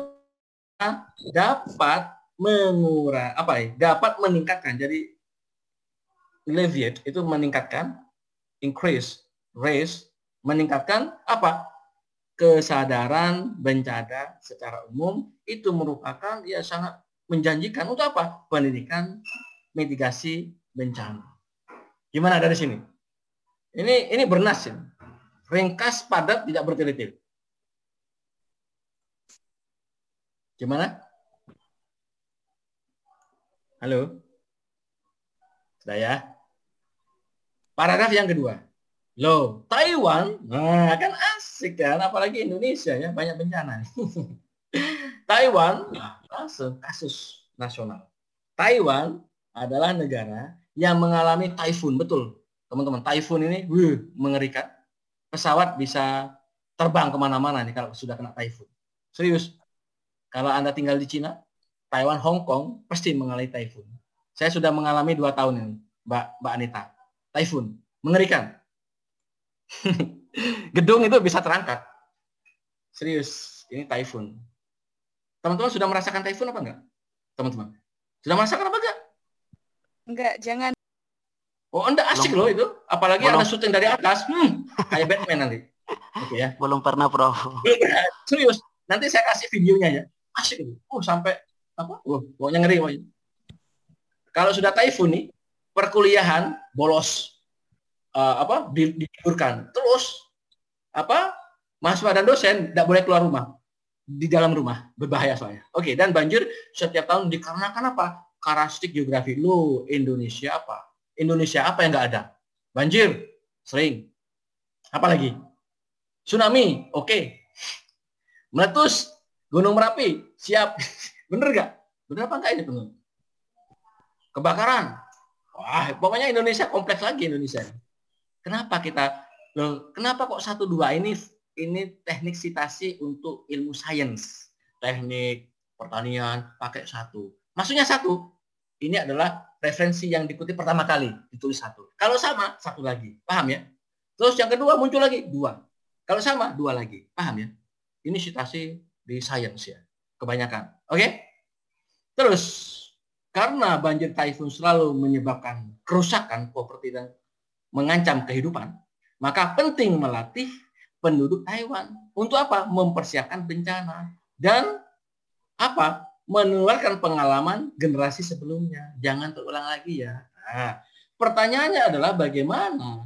Speaker 2: dapat dapat meningkatkan. Jadi, alleviate itu meningkatkan, increase, raise, meningkatkan apa? Kesadaran bencana secara umum itu merupakan sangat menjanjikan untuk apa? Pendidikan mitigasi bencana. Gimana dari sini? Ini bernas ya. Ringkas, padat, tidak bertele-tele. Gimana? Halo? Sudah ya? Paragraf yang kedua. Loh, Taiwan, kan asik kan, apalagi Indonesia ya, banyak bencana. Taiwan, langsung kasus nasional. Taiwan adalah negara yang mengalami typhoon, betul. Teman-teman, typhoon ini mengerikan. Pesawat bisa terbang kemana-mana nih kalau sudah kena typhoon. Serius. Kalau Anda tinggal di Cina, Taiwan, Hong Kong, pasti mengalami typhoon. Saya sudah mengalami 2 tahun ini, Mbak Anita. Typhoon, mengerikan. Gedung itu bisa terangkat. Serius, ini typhoon. Teman-teman sudah merasakan typhoon apa enggak? Teman-teman. Sudah merasakan apa enggak?
Speaker 9: Enggak, jangan.
Speaker 2: Oh, Anda asik loh itu. Apalagi Anda syuting dari atas. Kayak Batman nanti. Oke ya.
Speaker 3: Belum pernah, Prof.
Speaker 2: Serius. Nanti saya kasih videonya ya. Asik itu. Sampai apa? Pokoknya ngeri. Kalau sudah typhoon nih, perkuliahan bolos. Diliburkan. Terus mahasiswa dan dosen tidak boleh keluar rumah. Di dalam rumah, berbahaya soalnya. Oke, dan banjir setiap tahun dikarenakan apa? Karakteristik geografi. Loh, Indonesia apa? Indonesia apa yang nggak ada? Banjir, sering. Apa lagi? Tsunami, oke. Meletus, Gunung Merapi, siap. Bener nggak? Bener apa nggak ini, teman? Kebakaran. Wah, pokoknya Indonesia kompleks lagi Indonesia. Kenapa kenapa kok 1, 2 ini teknik citasi untuk ilmu sains, teknik pertanian pakai 1. Maksudnya 1. Ini adalah referensi yang dikutip pertama kali, ditulis 1. Kalau sama 1 lagi, paham ya? Terus yang kedua muncul lagi 2. Kalau sama 2 lagi, paham ya? Ini citasi di sains ya, kebanyakan. Oke? Terus karena banjir typhoon selalu menyebabkan kerusakan properti dan mengancam kehidupan, maka penting melatih penduduk Taiwan untuk apa? Mempersiapkan bencana dan menularkan pengalaman generasi sebelumnya. Jangan terulang lagi ya. Nah, pertanyaannya adalah bagaimana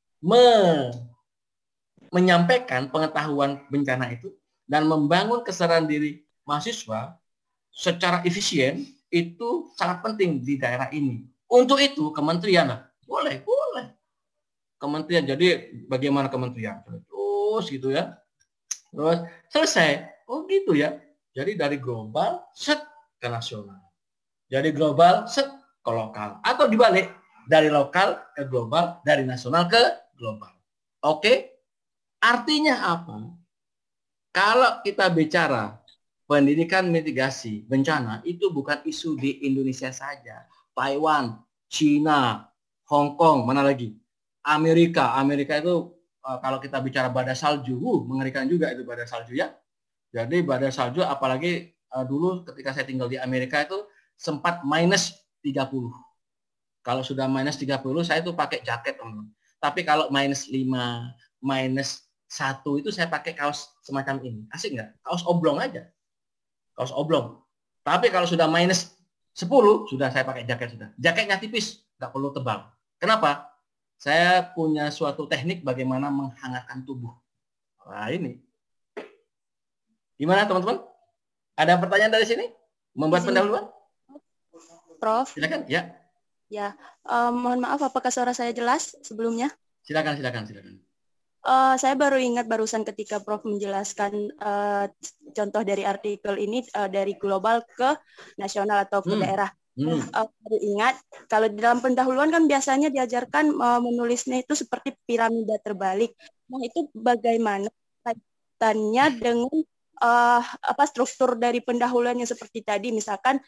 Speaker 2: menyampaikan pengetahuan bencana itu dan membangun kesadaran diri mahasiswa secara efisien itu sangat penting di daerah ini. Untuk itu kementerian lah, boleh. Kementerian, jadi bagaimana kementerian? Terus gitu ya. Terus selesai. Oh gitu ya. Jadi dari global set ke nasional. Jadi global set ke lokal. Atau dibalik, dari lokal ke global, dari nasional ke global. Oke? Artinya apa? Kalau kita bicara pendidikan mitigasi bencana, itu bukan isu di Indonesia saja. Taiwan, Cina, Hong Kong, mana lagi? Amerika itu kalau kita bicara badai salju, mengerikan juga itu badai salju ya. Jadi badai salju apalagi dulu ketika saya tinggal di Amerika itu sempat minus 30. Kalau sudah minus 30 saya tuh pakai jaket, teman-teman. Tapi kalau minus 5, minus 1 itu saya pakai kaos semacam ini. Asik nggak? Kaos oblong aja. Kaos oblong. Tapi kalau sudah minus 10, sudah saya pakai jaket sudah. Jaketnya tipis, nggak perlu tebal. Kenapa? Saya punya suatu teknik bagaimana menghangatkan tubuh. Nah ini. Gimana teman-teman? Ada pertanyaan dari sini? Membuat pendahuluan?
Speaker 10: Prof.
Speaker 2: Silakan, ya.
Speaker 10: Ya, mohon maaf apakah suara saya jelas sebelumnya?
Speaker 2: Silakan.
Speaker 10: Saya baru ingat barusan ketika Prof menjelaskan contoh dari artikel ini dari global ke nasional atau ke daerah. Baru ingat kalau di dalam pendahuluan kan biasanya diajarkan menulisnya itu seperti piramida terbalik. Nah itu bagaimana kaitannya dengan struktur dari pendahuluannya seperti tadi misalkan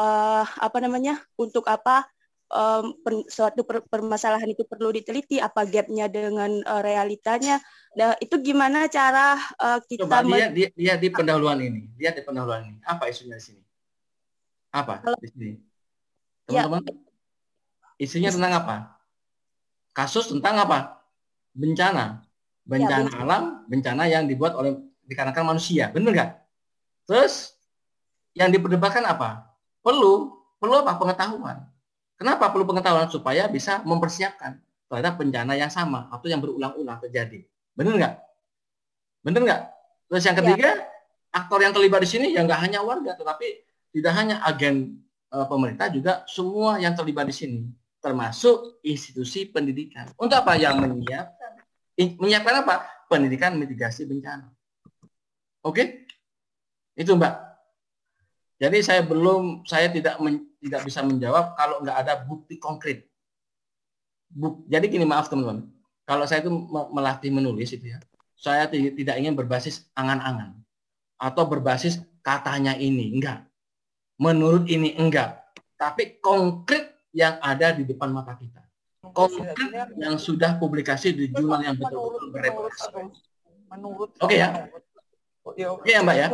Speaker 10: untuk apa suatu permasalahan itu perlu diteliti, apa gapnya dengan realitanya. Nah, itu gimana cara kita
Speaker 2: lihat di pendahuluan ini. Lihat di pendahuluan ini. Apa isunya di sini? Apa di sini? Teman-teman, isunya tentang apa? Kasus tentang apa? Bencana alam, bencana yang dibuat dikarenakan manusia, benar nggak? Terus yang diperdebatkan apa? Perlu apa? Pengetahuan. Kenapa perlu pengetahuan? Supaya bisa mempersiapkan terhadap bencana yang sama atau yang berulang-ulang terjadi. Benar nggak? Terus yang ketiga, aktor yang terlibat di sini ya nggak hanya warga, tetapi tidak hanya agen pemerintah, juga semua yang terlibat di sini, termasuk institusi pendidikan. Untuk apa? Yang menyiapkan apa? Pendidikan mitigasi bencana. Oke? Itu Mbak. Jadi saya tidak bisa menjawab kalau nggak ada bukti konkret. Jadi gini, maaf teman-teman. Kalau saya itu melatih menulis itu ya, saya tidak ingin berbasis angan-angan atau berbasis katanya ini, enggak. Menurut ini enggak, tapi konkret yang ada di depan mata kita. Konkret yang sudah publikasi di jurnal yang betul-betul bereputasi. Oke ya? Oke ya Mbak ya?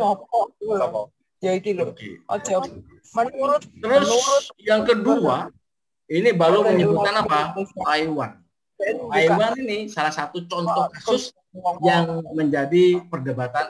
Speaker 2: Terus yang kedua, ini baru menyebutkan apa? Taiwan. Taiwan ini salah satu contoh kasus yang menjadi perdebatan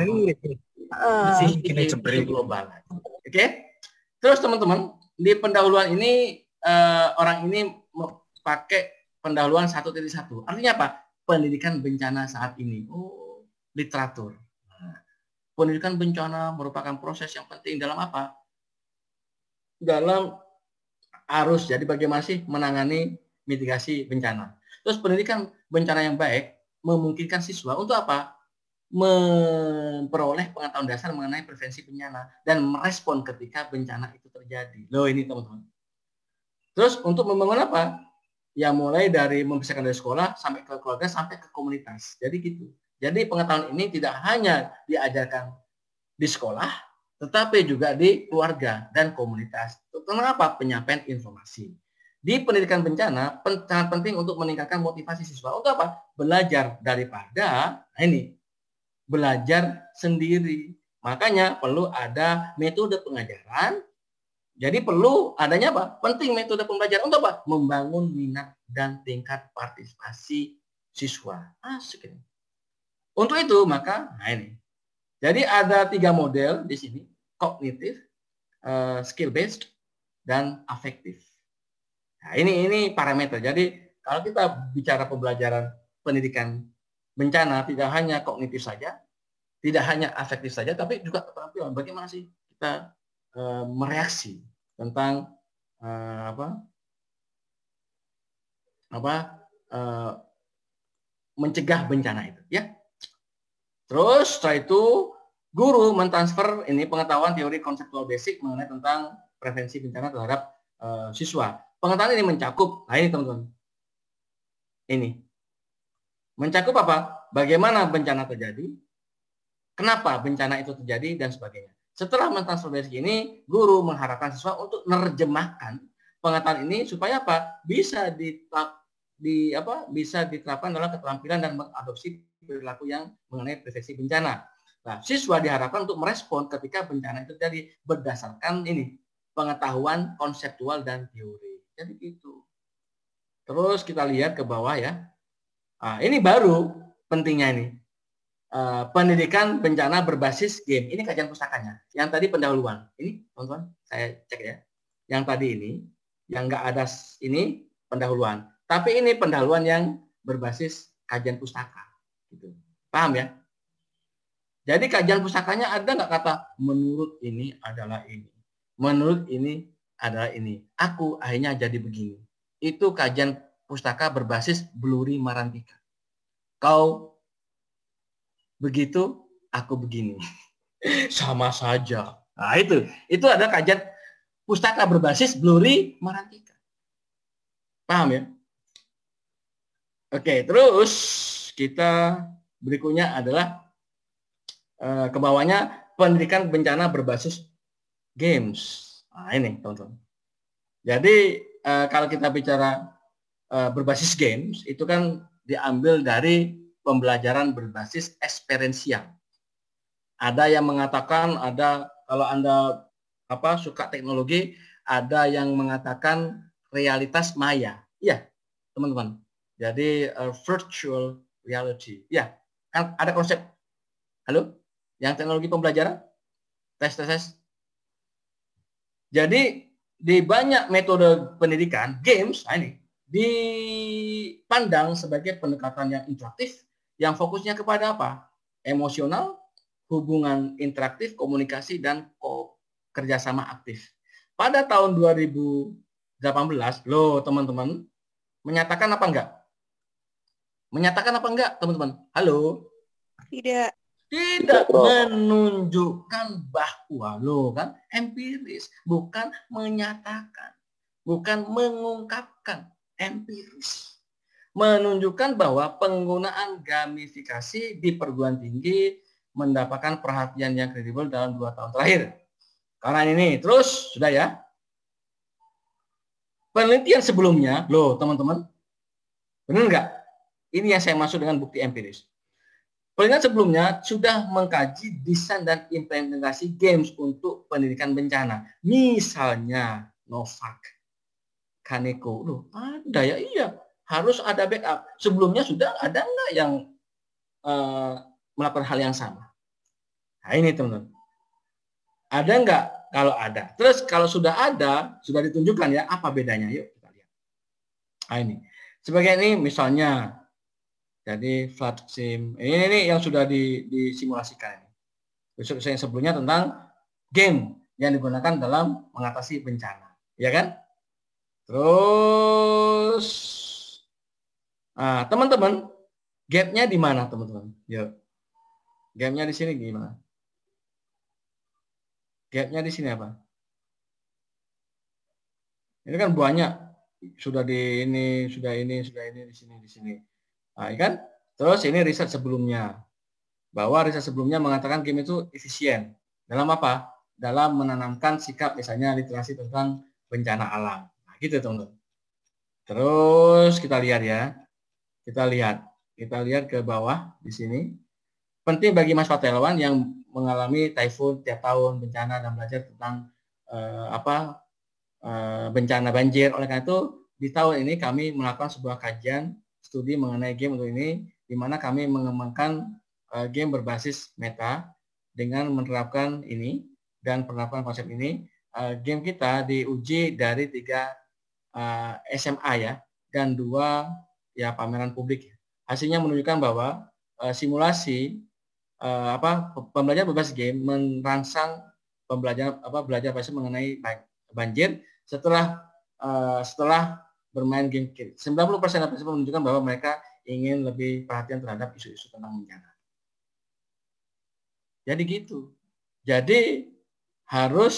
Speaker 2: global. Oke? Terus teman-teman, di pendahuluan ini orang ini pakai pendahuluan 1.1. Artinya apa? Pendidikan bencana saat ini. Oh, literatur. Pendidikan bencana merupakan proses yang penting dalam apa? Dalam arus. Jadi bagaimana sih menangani mitigasi bencana. Terus pendidikan bencana yang baik memungkinkan siswa untuk apa? Memperoleh pengetahuan dasar mengenai prevensi bencana dan merespon ketika bencana itu terjadi. Loh ini teman-teman. Terus untuk membangun apa? Ya mulai dari mempersiapkan dari sekolah sampai ke keluarga sampai ke komunitas. Jadi gitu. Jadi pengetahuan ini tidak hanya diajarkan di sekolah, tetapi juga di keluarga dan komunitas. Tentang apa? Penyampaian informasi. Di pendidikan bencana sangat penting untuk meningkatkan motivasi siswa. Untuk apa? Belajar daripada belajar sendiri. Makanya perlu ada metode pengajaran. Jadi perlu adanya apa? Penting metode pembelajaran untuk apa? Membangun minat dan tingkat partisipasi siswa. Asik ini. Untuk itu maka ini. Jadi ada 3 model di sini, kognitif, skill based, dan afektif. Nah, ini parameter. Jadi kalau kita bicara pembelajaran pendidikan bencana tidak hanya kognitif saja, tidak hanya afektif saja, tapi juga keterampilan. Bagaimana sih kita mereaksi tentang mencegah bencana itu, ya. Terus setelah itu guru mentransfer ini pengetahuan teori konseptual basic mengenai tentang prevensi bencana terhadap siswa. Pengetahuan ini mencakup, nah ini teman-teman, ini mencakup apa? Bagaimana bencana terjadi, kenapa bencana itu terjadi, dan sebagainya. Setelah mentransfer basic ini, guru mengharapkan siswa untuk menerjemahkan pengetahuan ini supaya apa? Bisa diterapkan dalam keterampilan dan mengadopsi perilaku yang mengenai prevensi bencana. Nah, siswa diharapkan untuk merespon ketika bencana itu terjadi berdasarkan ini pengetahuan konseptual dan teori. Jadi gitu. Terus kita lihat ke bawah ya. Nah, ini baru pentingnya ini. Pendidikan bencana berbasis game. Ini kajian pustakanya. Yang tadi pendahuluan. Ini teman-teman, saya cek ya. Yang tadi ini, yang nggak ada ini pendahuluan. Tapi ini pendahuluan yang berbasis kajian pustaka. Gitu. Paham ya? Jadi kajian pustakanya ada nggak kata menurut ini adalah ini. Menurut ini adalah ini. Aku akhirnya jadi begini. Itu kajian pustaka berbasis Bluri Marantika. Kau begitu, aku begini. Sama saja. Nah, itu ada kajian pustaka berbasis Bluri Marantika. Paham ya? Oke, terus kita berikutnya adalah ke bawahnya pendidikan bencana berbasis games. Nah, ini teman-teman. Jadi kalau kita bicara berbasis games itu kan diambil dari pembelajaran berbasis eksperiensial. Ada yang mengatakan kalau Anda suka teknologi, ada yang mengatakan realitas maya. Iya, teman-teman. Jadi virtual reality. Ya, kan ada konsep. Halo? Yang teknologi pembelajaran? Tes. Jadi di banyak metode pendidikan, games, ini dipandang sebagai pendekatan yang interaktif, yang fokusnya kepada apa? Emosional, hubungan interaktif, komunikasi, dan kerjasama aktif. Pada tahun 2018, loh teman-teman, menyatakan apa enggak? Menyatakan apa enggak, teman-teman? Halo?
Speaker 9: Tidak.
Speaker 2: Tidak menunjukkan bahwa kan empiris, bukan menyatakan, bukan mengungkapkan, empiris. Menunjukkan bahwa penggunaan gamifikasi di perguruan tinggi mendapatkan perhatian yang kredibel dalam 2 tahun terakhir. Karena ini terus sudah ya. Penelitian sebelumnya, loh teman-teman, benar enggak? Ini yang saya maksud dengan bukti empiris. Penelitian sebelumnya sudah mengkaji desain dan implementasi games untuk pendidikan bencana. Misalnya Novak, Kaneko. Loh, ada ya? Iya. Harus ada backup. Sebelumnya sudah ada nggak yang melakukan hal yang sama? Nah ini teman-teman. Ada nggak? Kalau ada. Terus kalau sudah ada, sudah ditunjukkan ya, apa bedanya? Yuk kita lihat. Nah ini. Sebagai ini misalnya, jadi flat sim ini yang sudah disimulasikan. Besok yang sebelumnya tentang game yang digunakan dalam mengatasi bencana, ya kan? Terus, teman-teman, gapnya di mana teman-teman? Yuk, gapnya di sini gimana? Gapnya di sini apa? Ini kan banyak, sudah di ini, sudah ini, di sini. Nah, kan? Terus ini riset sebelumnya. Bahwa riset sebelumnya mengatakan game itu efisien. Dalam apa? Dalam menanamkan sikap misalnya literasi tentang bencana alam. Nah, gitu teman-teman. Terus kita lihat ya. Kita lihat ke bawah di sini. Penting bagi Mas Fatelawan yang mengalami typhoon tiap tahun, bencana, dan belajar tentang bencana banjir. Oleh karena itu, di tahun ini kami melakukan sebuah kajian studi mengenai game untuk ini, di mana kami mengembangkan game berbasis meta dengan menerapkan ini dan penerapan konsep ini. Game kita diuji dari 3 SMA ya, dan 2 ya pameran publik. Hasilnya menunjukkan bahwa simulasi pembelajaran berbasis game merangsang belajar pasif mengenai banjir setelah bermain game. 90% partisipasi menunjukkan bahwa mereka ingin lebih perhatian terhadap isu-isu tentang bencana. Jadi gitu. Jadi harus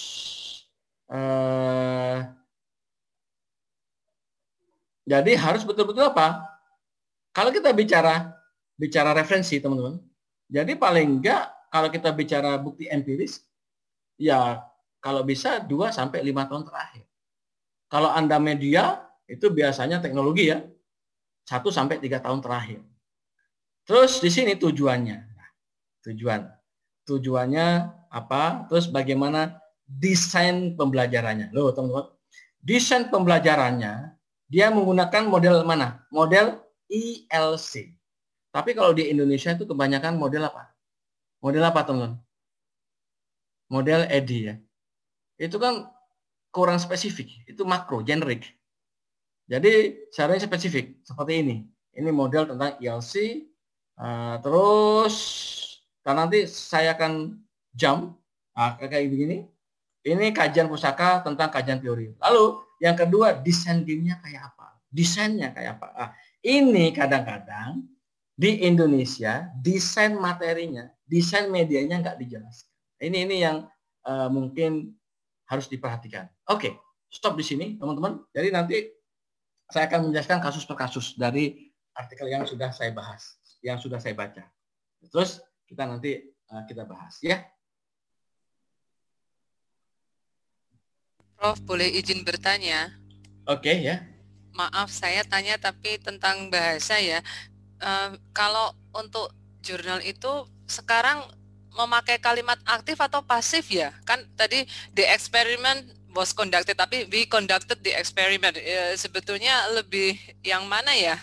Speaker 2: betul-betul apa? Kalau kita bicara referensi, teman-teman. Jadi paling enggak kalau kita bicara bukti empiris, ya kalau bisa 2 sampai 5 tahun terakhir. Kalau Anda media, itu biasanya teknologi ya, 1 sampai 3 tahun terakhir. Terus di sini tujuannya. Tujuannya apa? Terus bagaimana desain pembelajarannya. Loh, teman-teman. Desain pembelajarannya, dia menggunakan model mana? Model ILC. Tapi kalau di Indonesia itu kebanyakan model apa? Model apa, teman-teman? Model EDI ya. Itu kan kurang spesifik. Itu makro, generik. Jadi seharusnya spesifik. Seperti ini. Ini model tentang ILC. Terus nanti saya akan jump kayak begini. Ini kajian pusaka tentang kajian teori. Lalu yang kedua, desain game-nya kayak apa? Desainnya kayak apa? Ini kadang-kadang di Indonesia desain materinya, desain medianya nggak dijelaskan. Ini yang mungkin harus diperhatikan. Oke, stop di sini teman-teman. Jadi nanti saya akan menjelaskan kasus per kasus dari artikel yang sudah saya bahas, yang sudah saya baca. Terus kita nanti kita bahas ya.
Speaker 7: Prof, boleh izin bertanya?
Speaker 2: Oke ya.
Speaker 7: Maaf, saya tanya tapi tentang bahasa ya. Kalau untuk jurnal itu sekarang memakai kalimat aktif atau pasif ya? Kan tadi the experiment was conducted, tapi we conducted the experiment. Sebetulnya lebih yang mana ya?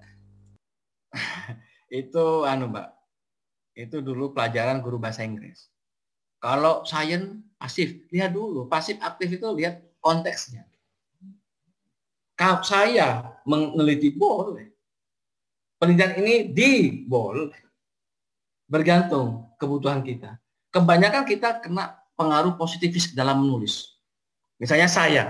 Speaker 2: Itu Mbak. Itu dulu pelajaran guru bahasa Inggris. Kalau sains pasif, lihat dulu. Pasif aktif itu lihat konteksnya. Kalau saya meneliti boleh. Penelitian ini boleh. Bergantung kebutuhan kita. Kebanyakan kita kena pengaruh positifis dalam menulis. Misalnya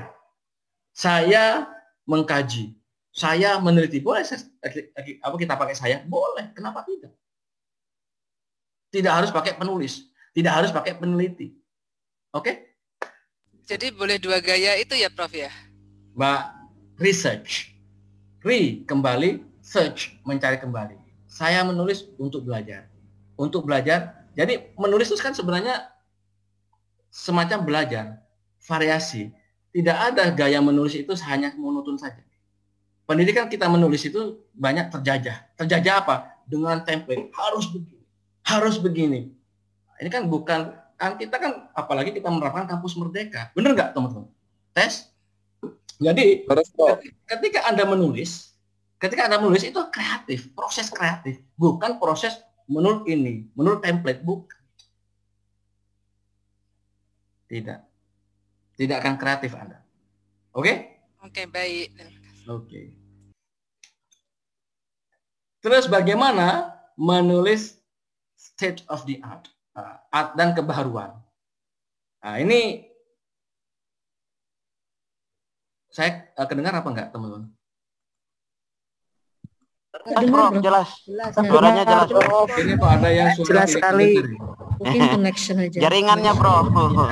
Speaker 2: saya mengkaji, saya meneliti, boleh kita pakai saya? Boleh, kenapa tidak? Tidak harus pakai penulis, tidak harus pakai peneliti. Oke?
Speaker 7: Jadi boleh 2 gaya itu ya, Prof ya?
Speaker 2: Mbak, research. Kembali, search, mencari kembali. Saya menulis untuk belajar. Untuk belajar, jadi menulis itu kan sebenarnya semacam belajar, variasi. Tidak ada gaya menulis itu hanya monoton saja. Pendidikan kita menulis itu banyak terjajah. Terjajah apa? Dengan template, harus begini. Ini kan bukan, kita kan apalagi kita menerapkan kampus merdeka. Benar nggak teman-teman? Tes? Jadi ketika Anda menulis itu kreatif, proses kreatif, bukan proses menurut template, bukan. Tidak akan kreatif Anda. Oke?
Speaker 7: Oke, baik.
Speaker 2: Oke. Terus bagaimana menulis state of the art, art dan kebaruan. Nah, ini saya kedengar apa enggak, teman-teman?
Speaker 3: Jelas. Suaranya jelas, Prof.
Speaker 2: Ini kok ada yang suara
Speaker 1: jelas sekali. Mungkin connection aja.
Speaker 3: Jaringannya, Prof.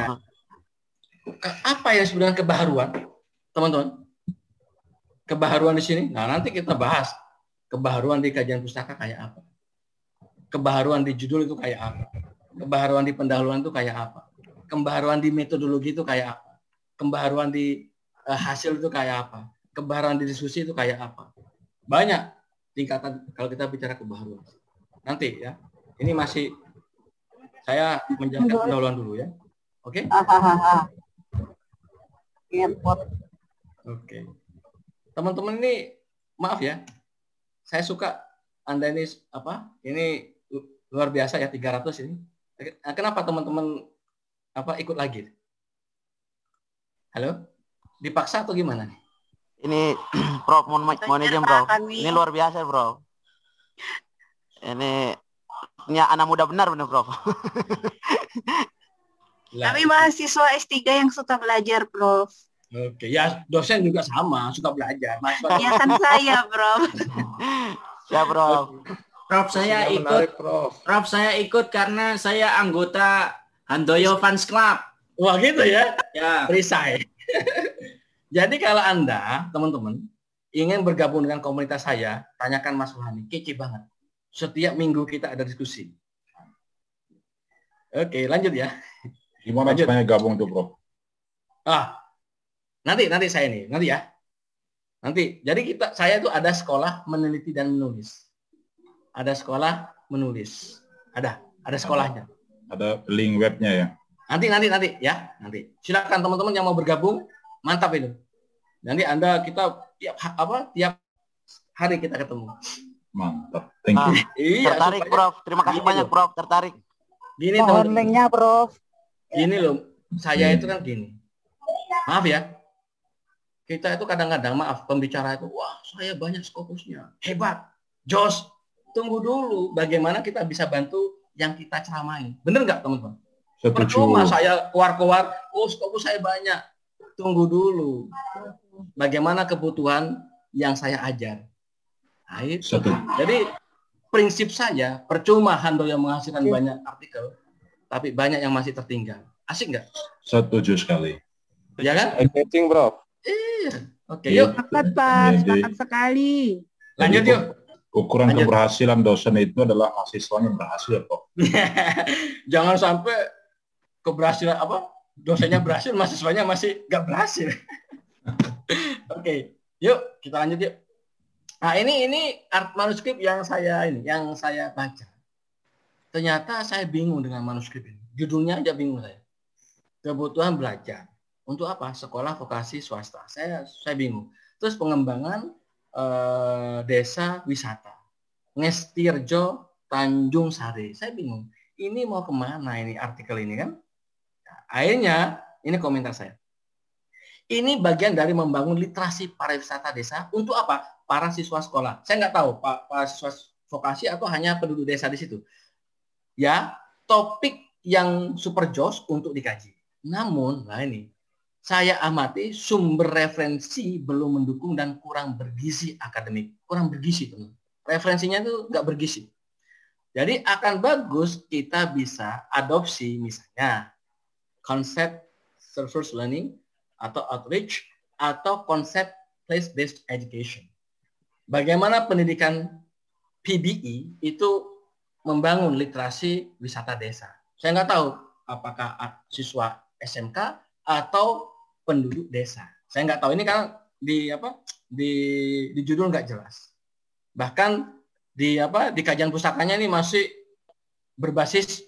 Speaker 2: Apa yang sebenarnya kebaruan, teman-teman? Kebaruan di sini. Nah, nanti kita bahas kebaruan di kajian pustaka kayak apa. Kebaruan di judul itu kayak apa. Kebaruan di pendahuluan itu kayak apa. Kebaruan di metodologi itu kayak apa. Kebaruan di hasil itu kayak apa. Kebaruan di diskusi itu kayak apa. Banyak tingkatan kalau kita bicara kebaruan. Nanti ya. Ini masih saya menjelaskan pendahuluan dulu ya. Oke? Oke. Teman-teman ini maaf ya. Saya suka Anda ini ini luar biasa ya, 300 ini. Kenapa teman-teman ikut lagi? Halo? Dipaksa atau gimana nih?
Speaker 3: Ini Prof, mohon izin Prof. Ini luar biasa Prof. Ini anak muda benar Prof.
Speaker 4: Kami mahasiswa S3 yang suka belajar, Prof.
Speaker 2: Oke, ya dosen juga sama, suka belajar.
Speaker 4: Iya kan saya, Prof.
Speaker 3: Ya, Prof.
Speaker 11: Prof, saya ikut. Menarik, Prof, saya ikut karena saya anggota Handoyo Fans Club.
Speaker 2: Wah, gitu ya?
Speaker 11: Ya.
Speaker 2: Perisai. Jadi kalau Anda, teman-teman, ingin bergabung dengan komunitas saya, tanyakan Mas Wahani. Kece banget. Setiap minggu kita ada diskusi. Oke, lanjut ya.
Speaker 12: Gimana caranya gabung tuh, Prof?
Speaker 2: Nanti saya nih, nanti ya. Nanti. Jadi saya tuh ada sekolah meneliti dan menulis. Ada sekolah menulis. Ada sekolahnya.
Speaker 12: Ada link webnya ya.
Speaker 2: Nanti ya, nanti. Silakan teman-teman yang mau bergabung, mantap itu. Nanti kita tiap hari kita ketemu.
Speaker 12: Mantap. Thank you.
Speaker 3: Iya, tertarik, Prof. Terima kasih banyak, Prof. Tertarik.
Speaker 2: Gini
Speaker 4: teman-teman. Linknya, Prof.
Speaker 2: Gini loh, saya itu kan gini. Maaf ya. Kita itu kadang-kadang pembicara itu, wah, saya banyak skopusnya. Hebat. Jos, tunggu dulu bagaimana kita bisa bantu yang kita ceramai. Bener nggak, teman-teman? Percuma saya keluar-keluar, skopus saya banyak. Tunggu dulu. Bagaimana kebutuhan yang saya ajar. Nah, itu. Jadi prinsip saya, percuma Handoyo menghasilkan banyak artikel, tapi banyak yang masih tertinggal. Asik nggak?
Speaker 12: Setuju sekali.
Speaker 2: Ya kan?
Speaker 8: Exciting, Bro.
Speaker 2: Iya. Oke, yuk.
Speaker 4: Sepakat, Pak. Sepakat sekali.
Speaker 2: Lanjut yuk.
Speaker 12: Ukuran keberhasilan dosen itu adalah mahasiswanya berhasil, Prof.
Speaker 2: Jangan sampai keberhasilan dosennya berhasil, mahasiswanya masih nggak berhasil. Oke, yuk kita lanjut yuk. Nah, ini manuskrip yang saya baca. Ternyata saya bingung dengan manuskrip ini. Judulnya aja bingung saya. Kebutuhan belajar. Untuk apa? Sekolah vokasi swasta. Saya bingung. Terus pengembangan desa wisata. Ngestirjo Tanjung Sari. Saya bingung. Ini mau kemana ini artikel ini kan? Nah, akhirnya ini komentar saya. Ini bagian dari membangun literasi pariwisata desa untuk apa? Para siswa sekolah. Saya nggak tahu para siswa vokasi atau hanya penduduk desa di situ. Ya, topik yang super jos untuk dikaji. Namun, ini saya amati sumber referensi belum mendukung dan kurang bergizi akademik. Kurang bergizi, teman. Referensinya itu nggak bergizi. Jadi akan bagus kita bisa adopsi misalnya konsep service learning atau outreach atau konsep place-based education. Bagaimana pendidikan PBI itu membangun literasi wisata desa. Saya nggak tahu apakah siswa SMK atau penduduk desa. Saya nggak tahu, ini kan di judul nggak jelas. Bahkan di kajian pustakanya ini masih berbasis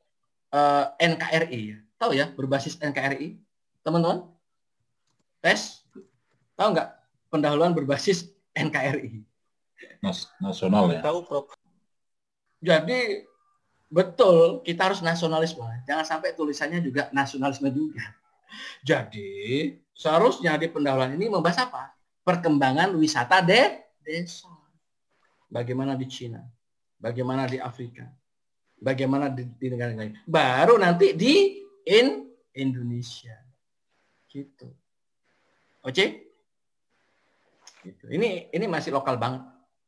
Speaker 2: NKRI. Tahu ya berbasis NKRI, teman-teman? Tes? Tahu nggak pendahuluan berbasis NKRI?
Speaker 12: Nasional ya.
Speaker 8: Tahu, Prof.
Speaker 2: Jadi betul kita harus nasionalisme. Jangan sampai tulisannya juga nasionalisme juga. Jadi seharusnya di pendahuluan ini membahas apa? Perkembangan wisata desa. Bagaimana di Cina, bagaimana di Afrika, bagaimana di negara lain. Baru nanti di Indonesia. Gitu. Oke? Gitu. Ini masih lokal banget.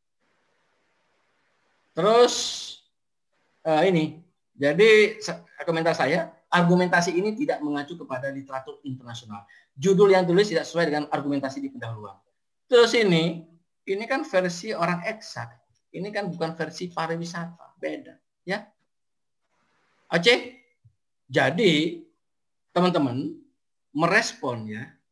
Speaker 2: Terus ini, jadi komentar saya, argumentasi ini tidak mengacu kepada literatur internasional. Judul yang tulis tidak sesuai dengan argumentasi di pendahuluan. Terus ini kan versi orang eksak. Ini kan bukan versi pariwisata, beda, ya. Oke. Jadi teman-teman merespon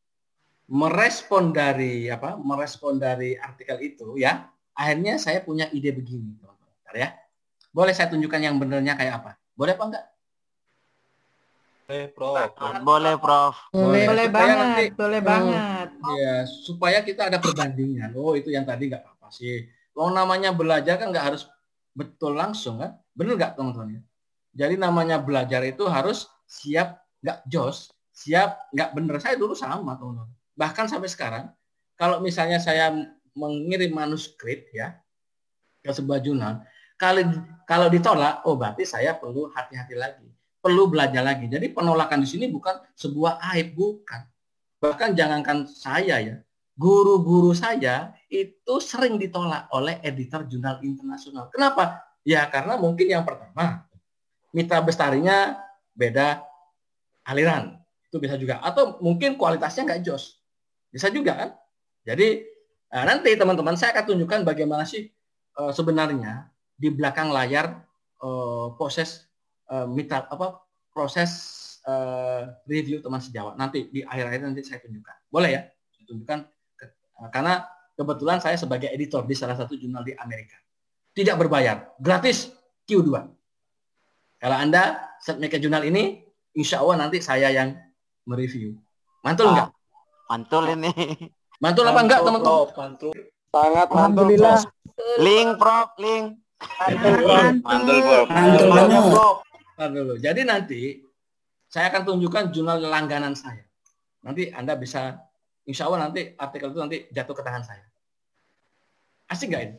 Speaker 2: dari artikel itu ya. Akhirnya saya punya ide begini, teman-teman. Ya. Boleh saya tunjukkan yang benernya kayak apa? Boleh apa enggak?
Speaker 8: Prof.
Speaker 3: Boleh, Prof.
Speaker 4: Boleh banget.
Speaker 2: Ya, supaya kita ada perbandingan. Oh, itu yang tadi nggak apa-apa sih. Namanya belajar kan nggak harus betul langsung kan? Bener nggak, teman-teman? Jadi namanya belajar itu harus siap nggak jos, siap nggak bener. Saya dulu sama, teman-teman. Bahkan sampai sekarang kalau misalnya saya mengirim manuskrip ya ke sebuah jurnal, kalau ditolak, oh berarti saya perlu hati-hati lagi, perlu belajar lagi. Jadi penolakan di sini bukan sebuah aib, bukan. Bahkan jangankan saya ya, guru-guru saya itu sering ditolak oleh editor jurnal internasional. Kenapa? Ya karena mungkin yang pertama, mitra bestarinya beda aliran, itu bisa juga. Atau mungkin kualitasnya nggak jos, bisa juga kan. Jadi nanti teman-teman saya akan tunjukkan bagaimana sih sebenarnya di belakang layar proses proses review teman sejawat. Nanti di akhir-akhir nanti saya tunjukkan. Boleh ya? Saya tunjukkan karena kebetulan saya sebagai editor di salah satu jurnal di Amerika. Tidak berbayar, gratis Q2. Kalau Anda submit ke jurnal ini, insya Allah nanti saya yang mereview. Mantul nggak?
Speaker 3: Mantul ini.
Speaker 2: Mantul apa enggak teman-teman?
Speaker 8: Mantul. Sangat mantul.
Speaker 3: Alhamdulillah. Link, Prof, link.
Speaker 12: Mantul, Prof.
Speaker 2: Mantul. Jadi nanti saya akan tunjukkan jurnal langganan saya. Nanti Anda bisa, insya Allah nanti artikel itu nanti jatuh ke tangan saya. Asik nggak ini?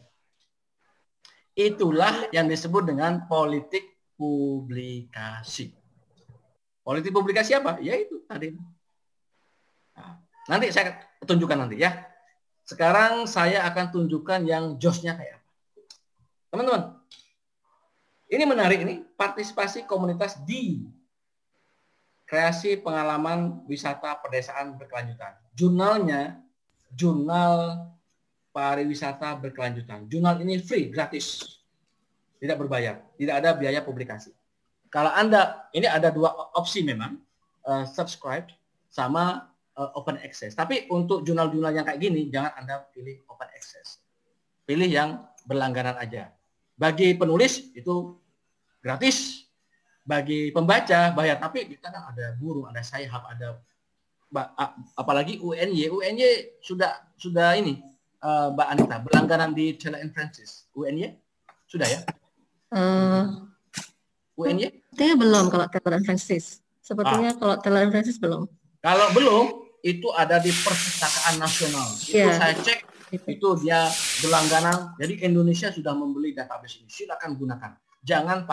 Speaker 2: Itulah yang disebut dengan politik publikasi. Politik publikasi apa? Ya itu tadi. Nah, nanti saya tunjukkan nanti ya. Sekarang saya akan tunjukkan yang josnya kayak apa. Teman-teman, ini menarik ini, partisipasi komunitas di kreasi pengalaman wisata pedesaan berkelanjutan. Jurnalnya, jurnal pariwisata berkelanjutan. Jurnal ini free, gratis. Tidak berbayar, tidak ada biaya publikasi. Kalau Anda, ini ada dua opsi memang, subscribe sama open access. Tapi untuk jurnal-jurnal yang kayak gini, jangan Anda pilih open access. Pilih yang berlangganan aja. Bagi penulis itu gratis. Bagi pembaca bayar. Tapi kita kan ada guru, ada sayhab, ada apalagi UNY. UNY sudah ini, Mbak Anita, berlangganan di Taylor & Francis. UNY sudah ya? UNY?
Speaker 1: Sepertinya belum kalau Taylor & Francis. Sepertinya kalau Taylor & Francis belum.
Speaker 2: Kalau belum, itu ada di Perpustakaan Nasional. Itu saya cek, itu dia berlangganan. Jadi Indonesia sudah membeli database ini. Silakan gunakan. Jangan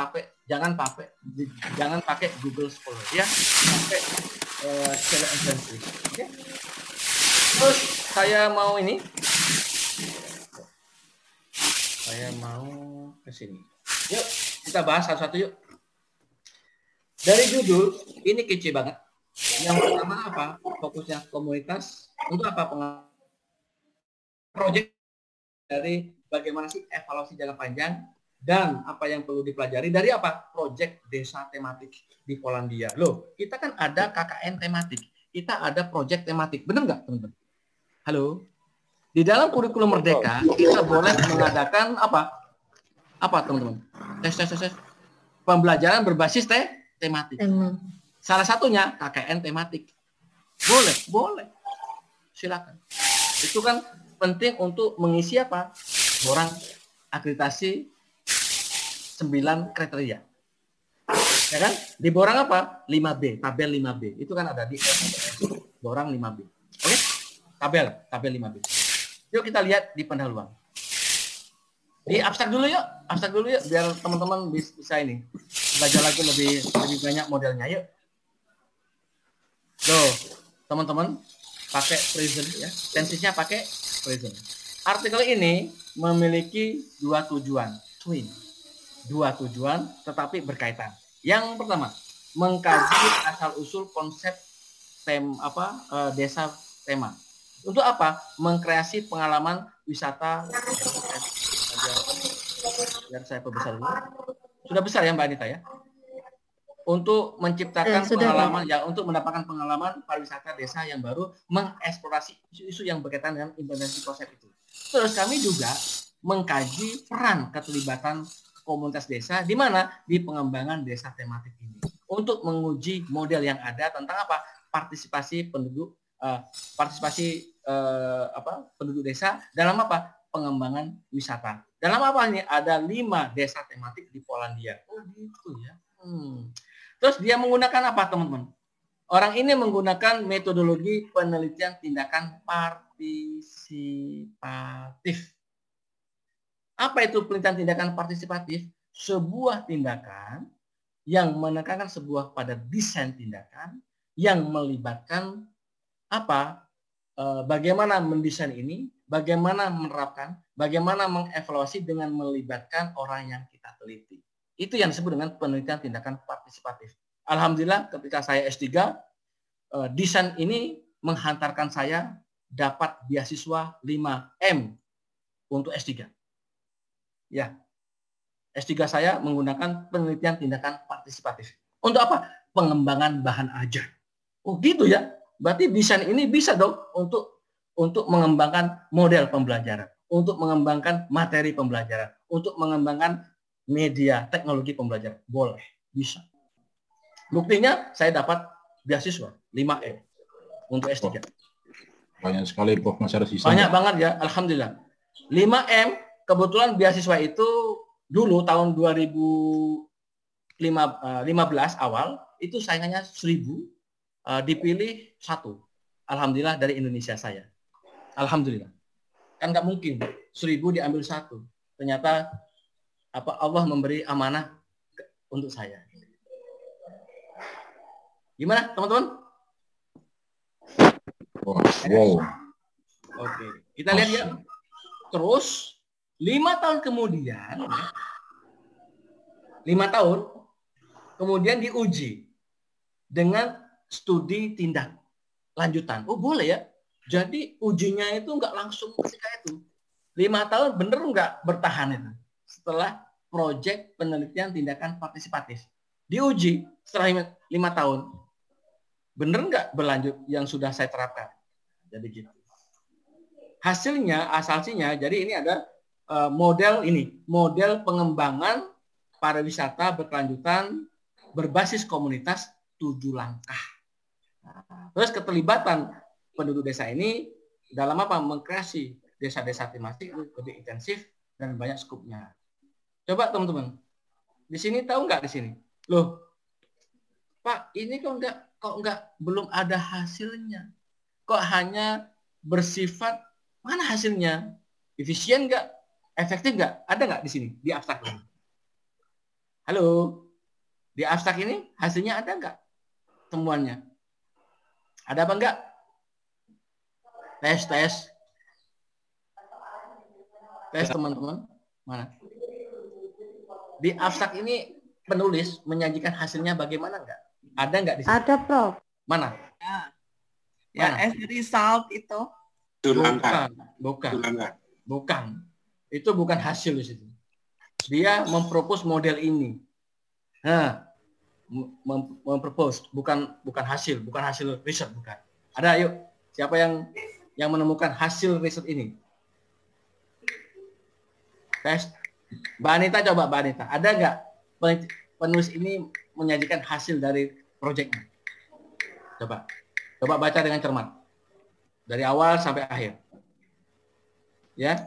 Speaker 2: pakai Google Scholar ya. Pakai Taylor & Francis. Oke. Terus saya mau ini. Saya mau ke sini. Yuk, kita bahas satu-satu yuk. Dari judul, ini kece banget. Yang pertama apa? Fokusnya komunitas. Untuk apa? Proyek dari bagaimana sih evaluasi jangka panjang dan apa yang perlu dipelajari dari apa? Proyek desa tematik di Polandia. Loh, kita kan ada KKN tematik. Kita ada proyek tematik. Benar nggak, teman-teman? Halo? Di dalam kurikulum Merdeka, kita boleh mengadakan apa? Apa, teman-teman? Tes. Pembelajaran berbasis tematik. Salah satunya KKN tematik. Boleh. Silakan. Itu kan penting untuk mengisi apa? Borang akreditasi 9 kriteria. Ya kan? Di borang apa? 5B, tabel 5B. Itu kan ada di borang 5B. Oke? Tabel 5B. Yuk kita lihat di pendahuluan. Di abstrak dulu yuk biar teman-teman bisa ini belajar lagi lebih banyak modelnya. Yuk. Loh, teman-teman pakai present ya. Tensesnya pakai present. Artikel ini memiliki dua tujuan, tetapi berkaitan. Yang pertama, mengkaji asal-usul konsep desa tema. Untuk apa? Mengkreasi pengalaman wisata. Biar saya perbesar dulu. Sudah besar ya Mbak Anita ya? Untuk menciptakan pengalaman ya, untuk mendapatkan pengalaman pariwisata desa yang baru, mengeksplorasi isu-isu yang berkaitan dengan implementasi konsep itu. Terus kami juga mengkaji peran keterlibatan komunitas desa di mana di pengembangan desa tematik ini untuk menguji model yang ada tentang apa? Partisipasi penduduk penduduk desa dalam apa? Pengembangan wisata. Dalam apa ini? Ada 5 desa tematik di Polandia. Oh gitu ya. Terus dia menggunakan apa teman-teman? Orang ini menggunakan metodologi penelitian tindakan partisipatif. Apa itu penelitian tindakan partisipatif? Sebuah tindakan yang menekankan sebuah pada desain tindakan yang melibatkan apa? Bagaimana mendesain ini, bagaimana menerapkan, bagaimana mengevaluasi dengan melibatkan orang yang kita teliti. Itu yang disebut dengan penelitian tindakan partisipatif. Alhamdulillah ketika saya S3, desain ini menghantarkan saya dapat beasiswa 5M untuk S3. Ya, S3 saya menggunakan penelitian tindakan partisipatif. Untuk apa? Pengembangan bahan ajar. Oh gitu ya. Berarti desain ini bisa dong untuk mengembangkan model pembelajaran, untuk mengembangkan materi pembelajaran, untuk mengembangkan media teknologi pembelajaran. Boleh, bisa. Buktinya saya dapat beasiswa 5M untuk S3.
Speaker 12: Banyak sekali Prof, masih ada sisa.
Speaker 2: Banyak banget ya, alhamdulillah. 5M kebetulan beasiswa itu dulu tahun 2015 awal itu saingannya 1000, dipilih 1. Alhamdulillah dari Indonesia saya. Alhamdulillah. Kan nggak mungkin 1000 diambil 1. Ternyata Allah memberi amanah untuk saya. Gimana teman-teman?
Speaker 12: Wow.
Speaker 2: Oke, kita lihat ya. Terus 5 tahun kemudian, 5 tahun kemudian diuji dengan studi tindak lanjutan. Oh boleh ya. Jadi ujinya itu nggak langsung ketika itu. 5 tahun bener nggak bertahan itu. Setelah proyek penelitian tindakan partisipatif. Diuji setelah 5 tahun. Bener nggak berlanjut yang sudah saya terapkan? Jadi gitu. Hasilnya, asasinya, jadi ini ada model pengembangan pariwisata berkelanjutan berbasis komunitas 7 langkah. Terus keterlibatan penduduk desa ini dalam apa? Mengkreasi desa-desa tematik lebih intensif dan banyak skupnya. Coba teman-teman, di sini tahu nggak di sini? Loh, Pak, ini kok belum ada hasilnya? Kok hanya bersifat mana hasilnya? Efisien nggak? Efektif nggak? Ada nggak di sini di abstrak ini? Halo, di abstrak ini hasilnya ada nggak? Temuannya? Ada apa enggak? Tes teman-teman. Mana? Di abstrak ini penulis menyajikan hasilnya bagaimana enggak? Ada enggak di sini?
Speaker 13: Ada, Prof.
Speaker 2: Mana?
Speaker 4: Ya, as result itu.
Speaker 2: Bukan. Itu bukan hasil di situ. Dia mempropos model ini. Nah, mempropos bukan hasil riset bukan. Ada yuk. Siapa yang menemukan hasil riset ini? Tes. Mbak Anita coba, Mbak Anita. Ada nggak penulis ini menyajikan hasil dari proyeknya? Coba baca dengan cermat. Dari awal sampai akhir. Ya.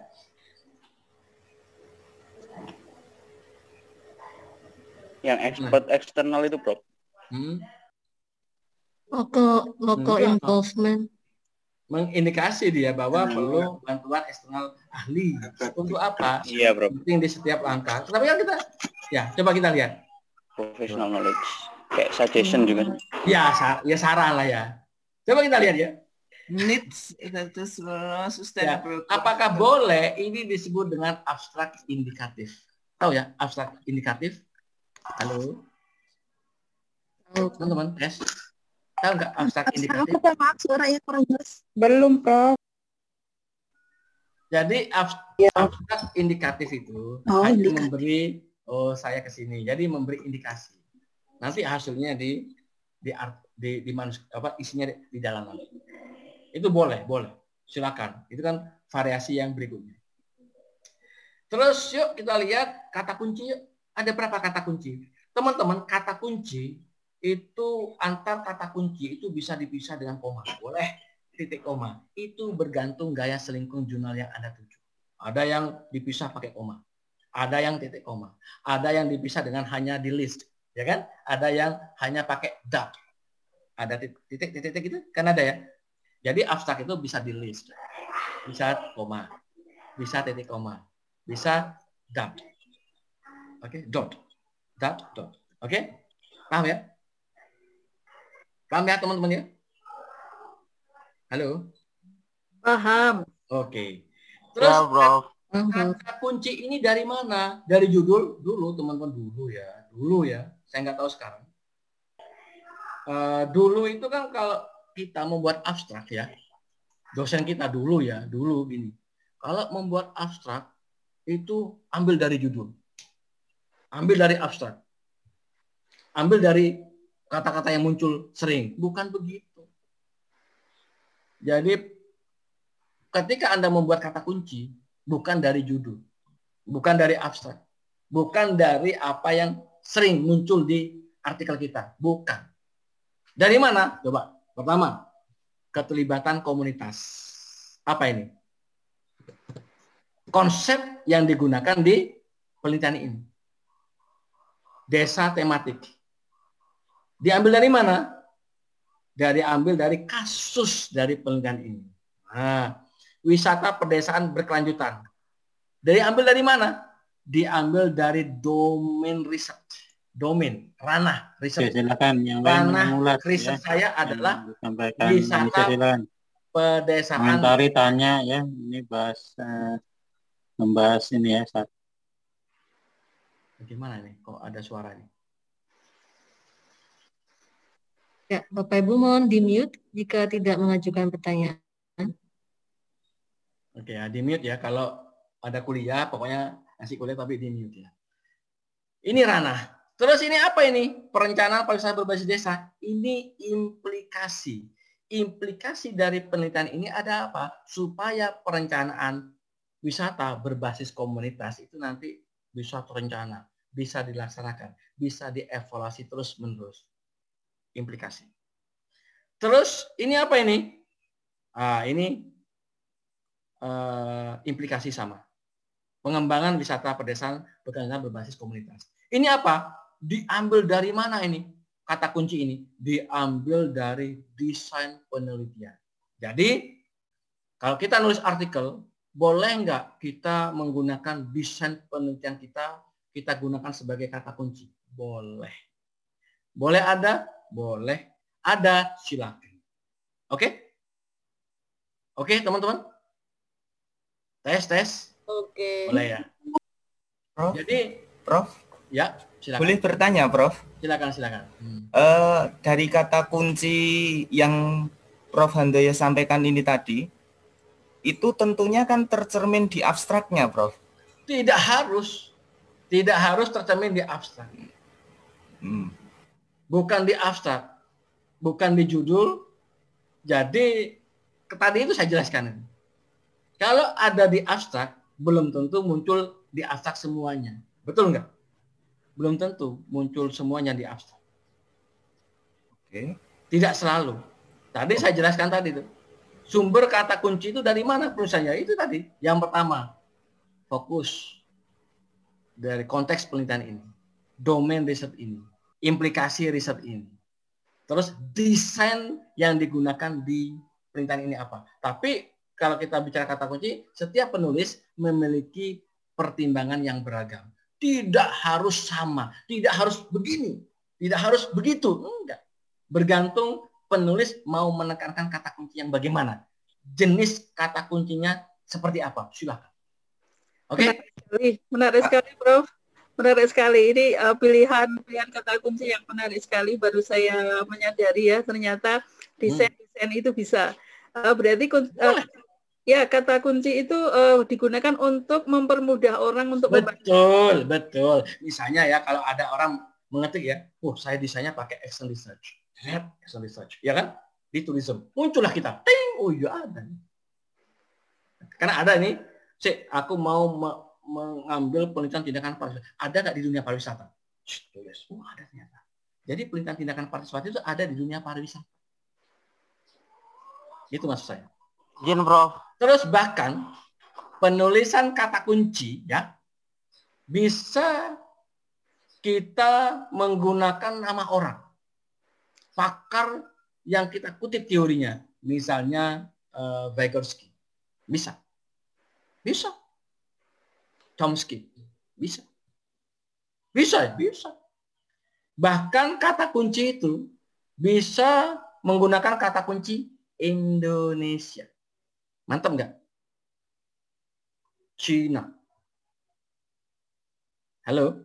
Speaker 6: Yang expert eksternal itu, Prof.
Speaker 1: Local involvement.
Speaker 2: Mengindikasi dia bahwa perlu bantuan eksternal ahli. Untuk apa?
Speaker 6: Iya, Bro.
Speaker 2: Penting di setiap langkah. Tapi kan kita, coba kita lihat.
Speaker 6: Professional knowledge. Kayak suggestion juga.
Speaker 2: Ya saran lah ya. Coba kita lihat ya.
Speaker 4: Needs itu sustainable.
Speaker 2: Apakah boleh ini disebut dengan abstrak indikatif? Tahu ya, abstrak indikatif? Halo? Teman-teman, tes. Tahu nggak abstrak indikatif?
Speaker 13: Maaf, suaranya kurang jelas.
Speaker 9: Belum, Prof.
Speaker 2: Jadi abstrak indikatif itu hanya memberi saya ke sini. Jadi memberi indikasi. Nanti hasilnya di isinya di dalam. Itu boleh. Silakan. Itu kan variasi yang berikutnya. Terus yuk kita lihat kata kunci yuk. Ada berapa kata kunci? Teman-teman, kata kunci itu antar kata kunci itu bisa dipisah dengan koma. Boleh titik koma. Itu bergantung gaya selingkuh jurnal yang Anda tuju. Ada yang dipisah pakai koma. Ada yang titik koma. Ada yang dipisah dengan hanya di list. Ya kan? Ada yang hanya pakai dot. Ada titik gitu? Kan ada ya? Jadi abstrak itu bisa di list. bisa koma, bisa titik koma, bisa dot. Oke, dot. Oke? Paham ya? Paham ya teman-teman ya? Halo?
Speaker 4: Paham.
Speaker 2: Oke. Terus
Speaker 3: Ya, bro.
Speaker 2: kata kunci ini dari mana? Dari judul dulu, teman-teman, dulu ya. Saya nggak tahu sekarang. Dulu itu kan kalau kita membuat abstrak ya, dosen kita dulu gini. Kalau membuat abstrak itu ambil dari judul, ambil dari abstrak, ambil dari kata-kata yang muncul sering. Bukan begitu. Jadi ketika Anda membuat kata kunci, bukan dari judul, bukan dari abstrak, bukan dari apa yang sering muncul di artikel kita, bukan. Dari mana? Coba. Pertama, keterlibatan komunitas. Apa ini? Konsep yang digunakan di penelitian ini. Desa tematik. Diambil dari mana? Diambil dari kasus dari penelitian ini. Nah, wisata pedesaan berkelanjutan. Diambil dari mana? Diambil dari domain riset. Domain, ranah riset.
Speaker 13: Oke, silakan yang lain
Speaker 2: ranah riset saya adalah wisata pedesaan.
Speaker 13: Komentari tanya ya, ini membahas ini ya.
Speaker 2: Bagaimana nih? Kok ada suara nih?
Speaker 1: Ya, Bapak Ibu mohon di mute jika tidak mengajukan pertanyaan.
Speaker 2: Oke, ya, di mute ya. Kalau ada kuliah, pokoknya ngasih kuliah tapi di mute ya. Ini ranah. Terus ini apa ini? Perencanaan pariwisata berbasis desa. Ini implikasi. Implikasi dari penelitian ini ada apa? Supaya perencanaan wisata berbasis komunitas itu nanti bisa terencana, bisa dilaksanakan, bisa dievaluasi terus-menerus. Implikasi. Terus ini apa ini? Ini implikasi sama. Pengembangan wisata pedesaan berbasis komunitas. Ini apa? Diambil dari mana ini? Kata kunci ini diambil dari desain penelitian. Jadi kalau kita nulis artikel, boleh nggak kita menggunakan desain penelitian kita gunakan sebagai kata kunci? Boleh. Boleh ada? Boleh. Ada, silakan. Oke? Oke, teman-teman? Tes.
Speaker 4: Oke.
Speaker 2: Boleh ya?
Speaker 14: Prof.
Speaker 2: Jadi,
Speaker 14: Prof.
Speaker 2: Ya, silakan.
Speaker 14: Boleh bertanya, Prof?
Speaker 2: Silakan.
Speaker 14: Dari kata kunci yang Prof. Handoyo sampaikan ini tadi, itu tentunya kan tercermin di abstraknya, Prof.
Speaker 2: Tidak harus tercermin di abstrak. Bukan di abstrak, bukan di judul. Jadi tadi itu saya jelaskan. Kalau ada di abstrak, belum tentu muncul di abstrak semuanya. Betul nggak? Belum tentu muncul semuanya di abstrak.
Speaker 14: Oke.
Speaker 2: Tidak selalu. Tadi saya jelaskan tadi itu. Sumber kata kunci itu dari mana penulisannya? Itu tadi. Yang pertama, fokus dari konteks penelitian ini. Domain riset ini. Implikasi riset ini. Terus desain yang digunakan di penelitian ini apa. Tapi kalau kita bicara kata kunci, setiap penulis memiliki pertimbangan yang beragam. Tidak harus sama, tidak harus begini, tidak harus begitu, enggak. Bergantung penulis mau menekankan kata kunci yang bagaimana. Jenis kata kuncinya seperti apa, silakan. Oke?
Speaker 4: Menarik sekali, Prof. Menarik sekali. Ini pilihan kata kunci yang menarik sekali. Baru saya menyadari ya, ternyata desain itu bisa. Berarti ya, kata kunci itu digunakan untuk mempermudah orang untuk
Speaker 2: betul. Misalnya ya, kalau ada orang mengetik ya, saya desainnya pakai action research, ya kan? Di tourism, muncullah kita, ting, iya ada. Karena ada nih, aku mau mengambil penelitian tindakan pariwisata. Ada nggak di dunia pariwisata? Ada ternyata. Jadi penelitian tindakan pariwisata itu ada di dunia pariwisata. Itu maksud saya.
Speaker 3: Izin, Prof.
Speaker 2: Terus bahkan penulisan kata kunci ya bisa kita menggunakan nama orang, pakar yang kita kutip teorinya, misalnya Vygotsky. Bisa. Bisa. Chomsky. Bisa. Bisa ya? Bisa. Bahkan kata kunci itu bisa menggunakan kata kunci Indonesia. Mantap nggak? Cina. Halo?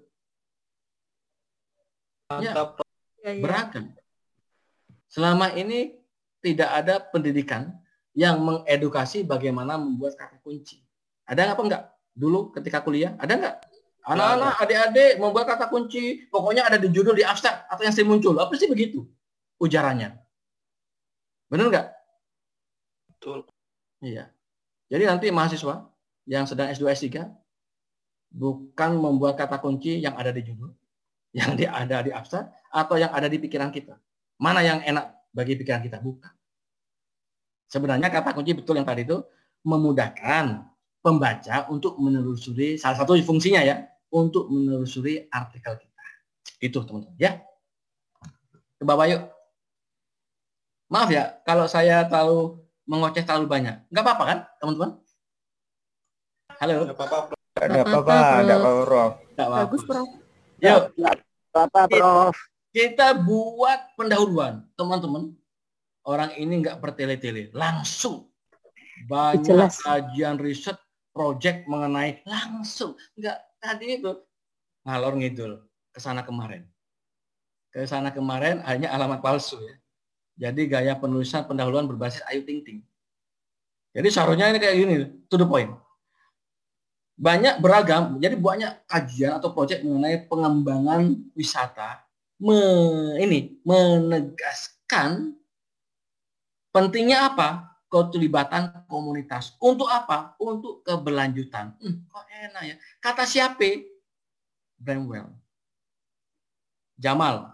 Speaker 8: Mantap.
Speaker 2: Ya, beragam. Selama ini tidak ada pendidikan yang mengedukasi bagaimana membuat kata kunci. Ada apa enggak? Dulu ketika kuliah, ada enggak? Anak-anak, adik-adik membuat kata kunci, pokoknya ada di judul, di abstrak, atau yang sering muncul. Apa sih begitu ujarannya? Benar enggak?
Speaker 8: Betul.
Speaker 2: Iya. Jadi nanti mahasiswa yang sedang S2, S3, bukan membuat kata kunci yang ada di judul, yang ada di abstrak, atau yang ada di pikiran kita. Mana yang enak bagi pikiran kita? Bukan. Sebenarnya kata kunci betul yang tadi itu memudahkan pembaca untuk menelusuri, salah satu fungsinya ya, untuk menelusuri artikel kita. Itu teman-teman ya. Ke bawah yuk. Maaf ya kalau saya terlalu mengoceh terlalu banyak. Nggak apa-apa kan teman-teman? Halo.
Speaker 14: Nggak apa-apa. Nggak apa-apa, Prof.
Speaker 10: Bagus, Prof.
Speaker 2: Yuk.
Speaker 3: Bapak, Prof.
Speaker 2: Kita buat pendahuluan, teman-teman. Orang ini nggak bertele-tele, langsung. Banyak kajian riset, proyek mengenai langsung. Nggak tadi itu ngalor ngidul kesana kemarin. Kesana kemarin hanya alamat palsu ya. Jadi gaya penulisan pendahuluan berbasis Ayu Ting Ting. Jadi seharusnya ini kayak gini, to the point. Banyak beragam, jadi banyak kajian atau proyek mengenai pengembangan wisata menegaskan pentingnya apa? Keterlibatan komunitas. Untuk apa? Untuk keberlanjutan. Kok enak ya? Kata siapa? Bramwell. Jamal.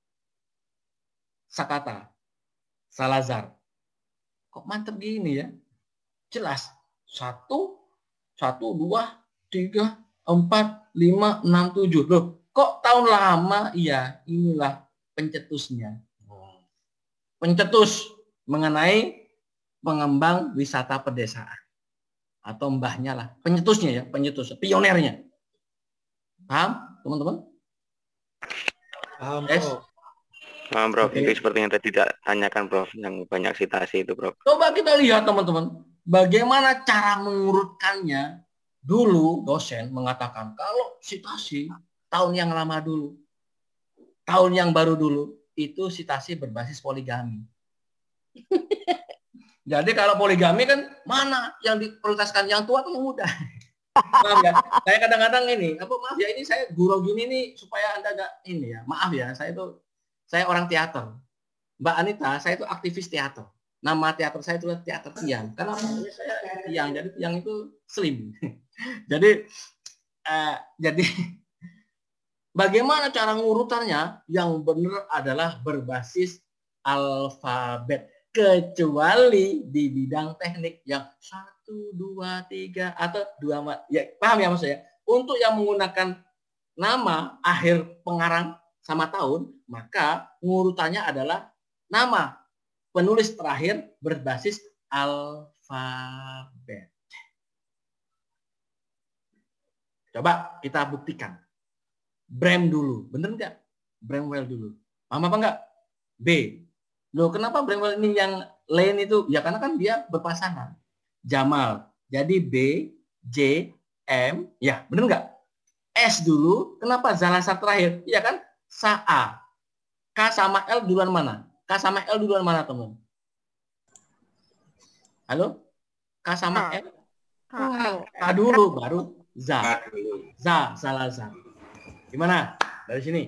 Speaker 2: Sakata. Salazar. Kok mantep gini ya? Jelas. 1, 2, 3, 4, 5, 6, 7. Loh, kok tahun lama? Iya, inilah pencetusnya. Pencetus mengenai pengembang wisata pedesaan. Atau mbahnya lah. Pencetusnya ya, pencetus. Pionernya. Paham, teman-teman?
Speaker 8: Paham,
Speaker 2: yes.
Speaker 8: Prof.
Speaker 15: Paham, Prof. Okay. Itu seperti yang tadi tanyakan, Prof. Yang banyak citasi itu, Prof.
Speaker 2: Coba kita lihat, teman-teman. Bagaimana cara mengurutkannya. Dulu dosen mengatakan, kalau citasi tahun yang lama dulu, tahun yang baru dulu, itu citasi berbasis poligami. Jadi kalau poligami kan mana yang diprioritaskan, yang tua atau yang muda? Maaf ya, saya kadang-kadang ini, maaf ya, ini saya guru gini nih supaya Anda enggak ini ya. Maaf ya, saya orang teater. Mbak Anita, saya itu aktivis teater. Nama teater saya itu teater tiang. Karena saya tiang, jadi tiang itu slim. jadi bagaimana cara ngurutannya? Yang benar adalah berbasis alfabet. Kecuali di bidang teknik yang 1, 2, 3 atau 2, ya paham ya maksudnya. Untuk yang menggunakan nama akhir pengarang sama tahun, maka ngurutannya adalah nama penulis terakhir berbasis alfabet. Coba kita buktikan. Bram dulu, bener nggak? Bramwell dulu. Paham apa enggak? B. Loh, kenapa Bramwell ini yang lain itu? Ya karena kan dia berpasangan. Jamal. Jadi B, J, M. Ya, bener nggak? S dulu. Kenapa Salazar terakhir? Ya kan? Sa-A. K sama L duluan mana? K sama L duluan mana, teman? Halo? K sama L? K dulu, baru Za. Za, Salazar. Gimana? Dari sini.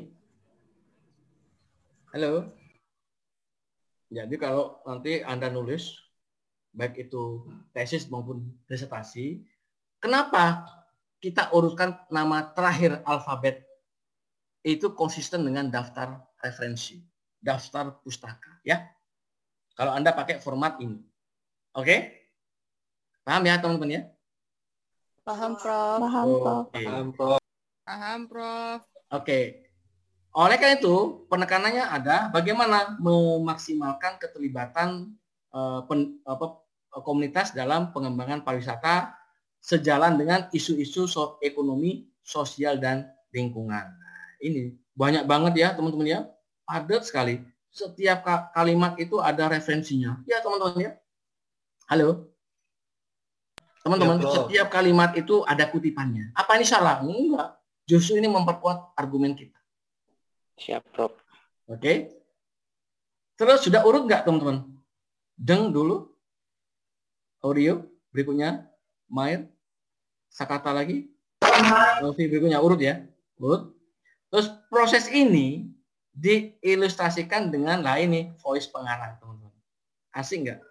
Speaker 2: Halo? Jadi kalau nanti Anda nulis, baik itu tesis maupun disertasi, kenapa kita urutkan nama terakhir alfabet itu konsisten dengan daftar referensi, daftar pustaka, ya? Kalau Anda pakai format ini. Oke? Paham ya, teman-teman ya?
Speaker 10: Paham, Prof.
Speaker 2: Paham, Prof.
Speaker 8: Paham, Prof.
Speaker 7: Paham, Prof.
Speaker 2: Oke. Oleh karena itu, penekanannya ada bagaimana memaksimalkan keterlibatan komunitas dalam pengembangan pariwisata sejalan dengan isu-isu ekonomi, sosial, dan lingkungan. Nah, ini banyak banget ya teman-teman ya, padat sekali. Setiap kalimat itu ada referensinya. Ya teman-teman ya. Halo. Teman-teman, ya, setiap kalimat itu ada kutipannya. Apa ini salah? Enggak. Justru ini memperkuat argumen kita.
Speaker 15: Siap, Prof.
Speaker 2: Oke. Terus sudah urut nggak teman-teman? Deng dulu. Audio. Berikutnya. Mair. Sakata lagi. Oke, berikutnya urut ya. Urut. Terus proses ini diilustrasikan dengan lain nih, voice pengarang teman-teman. Asik nggak?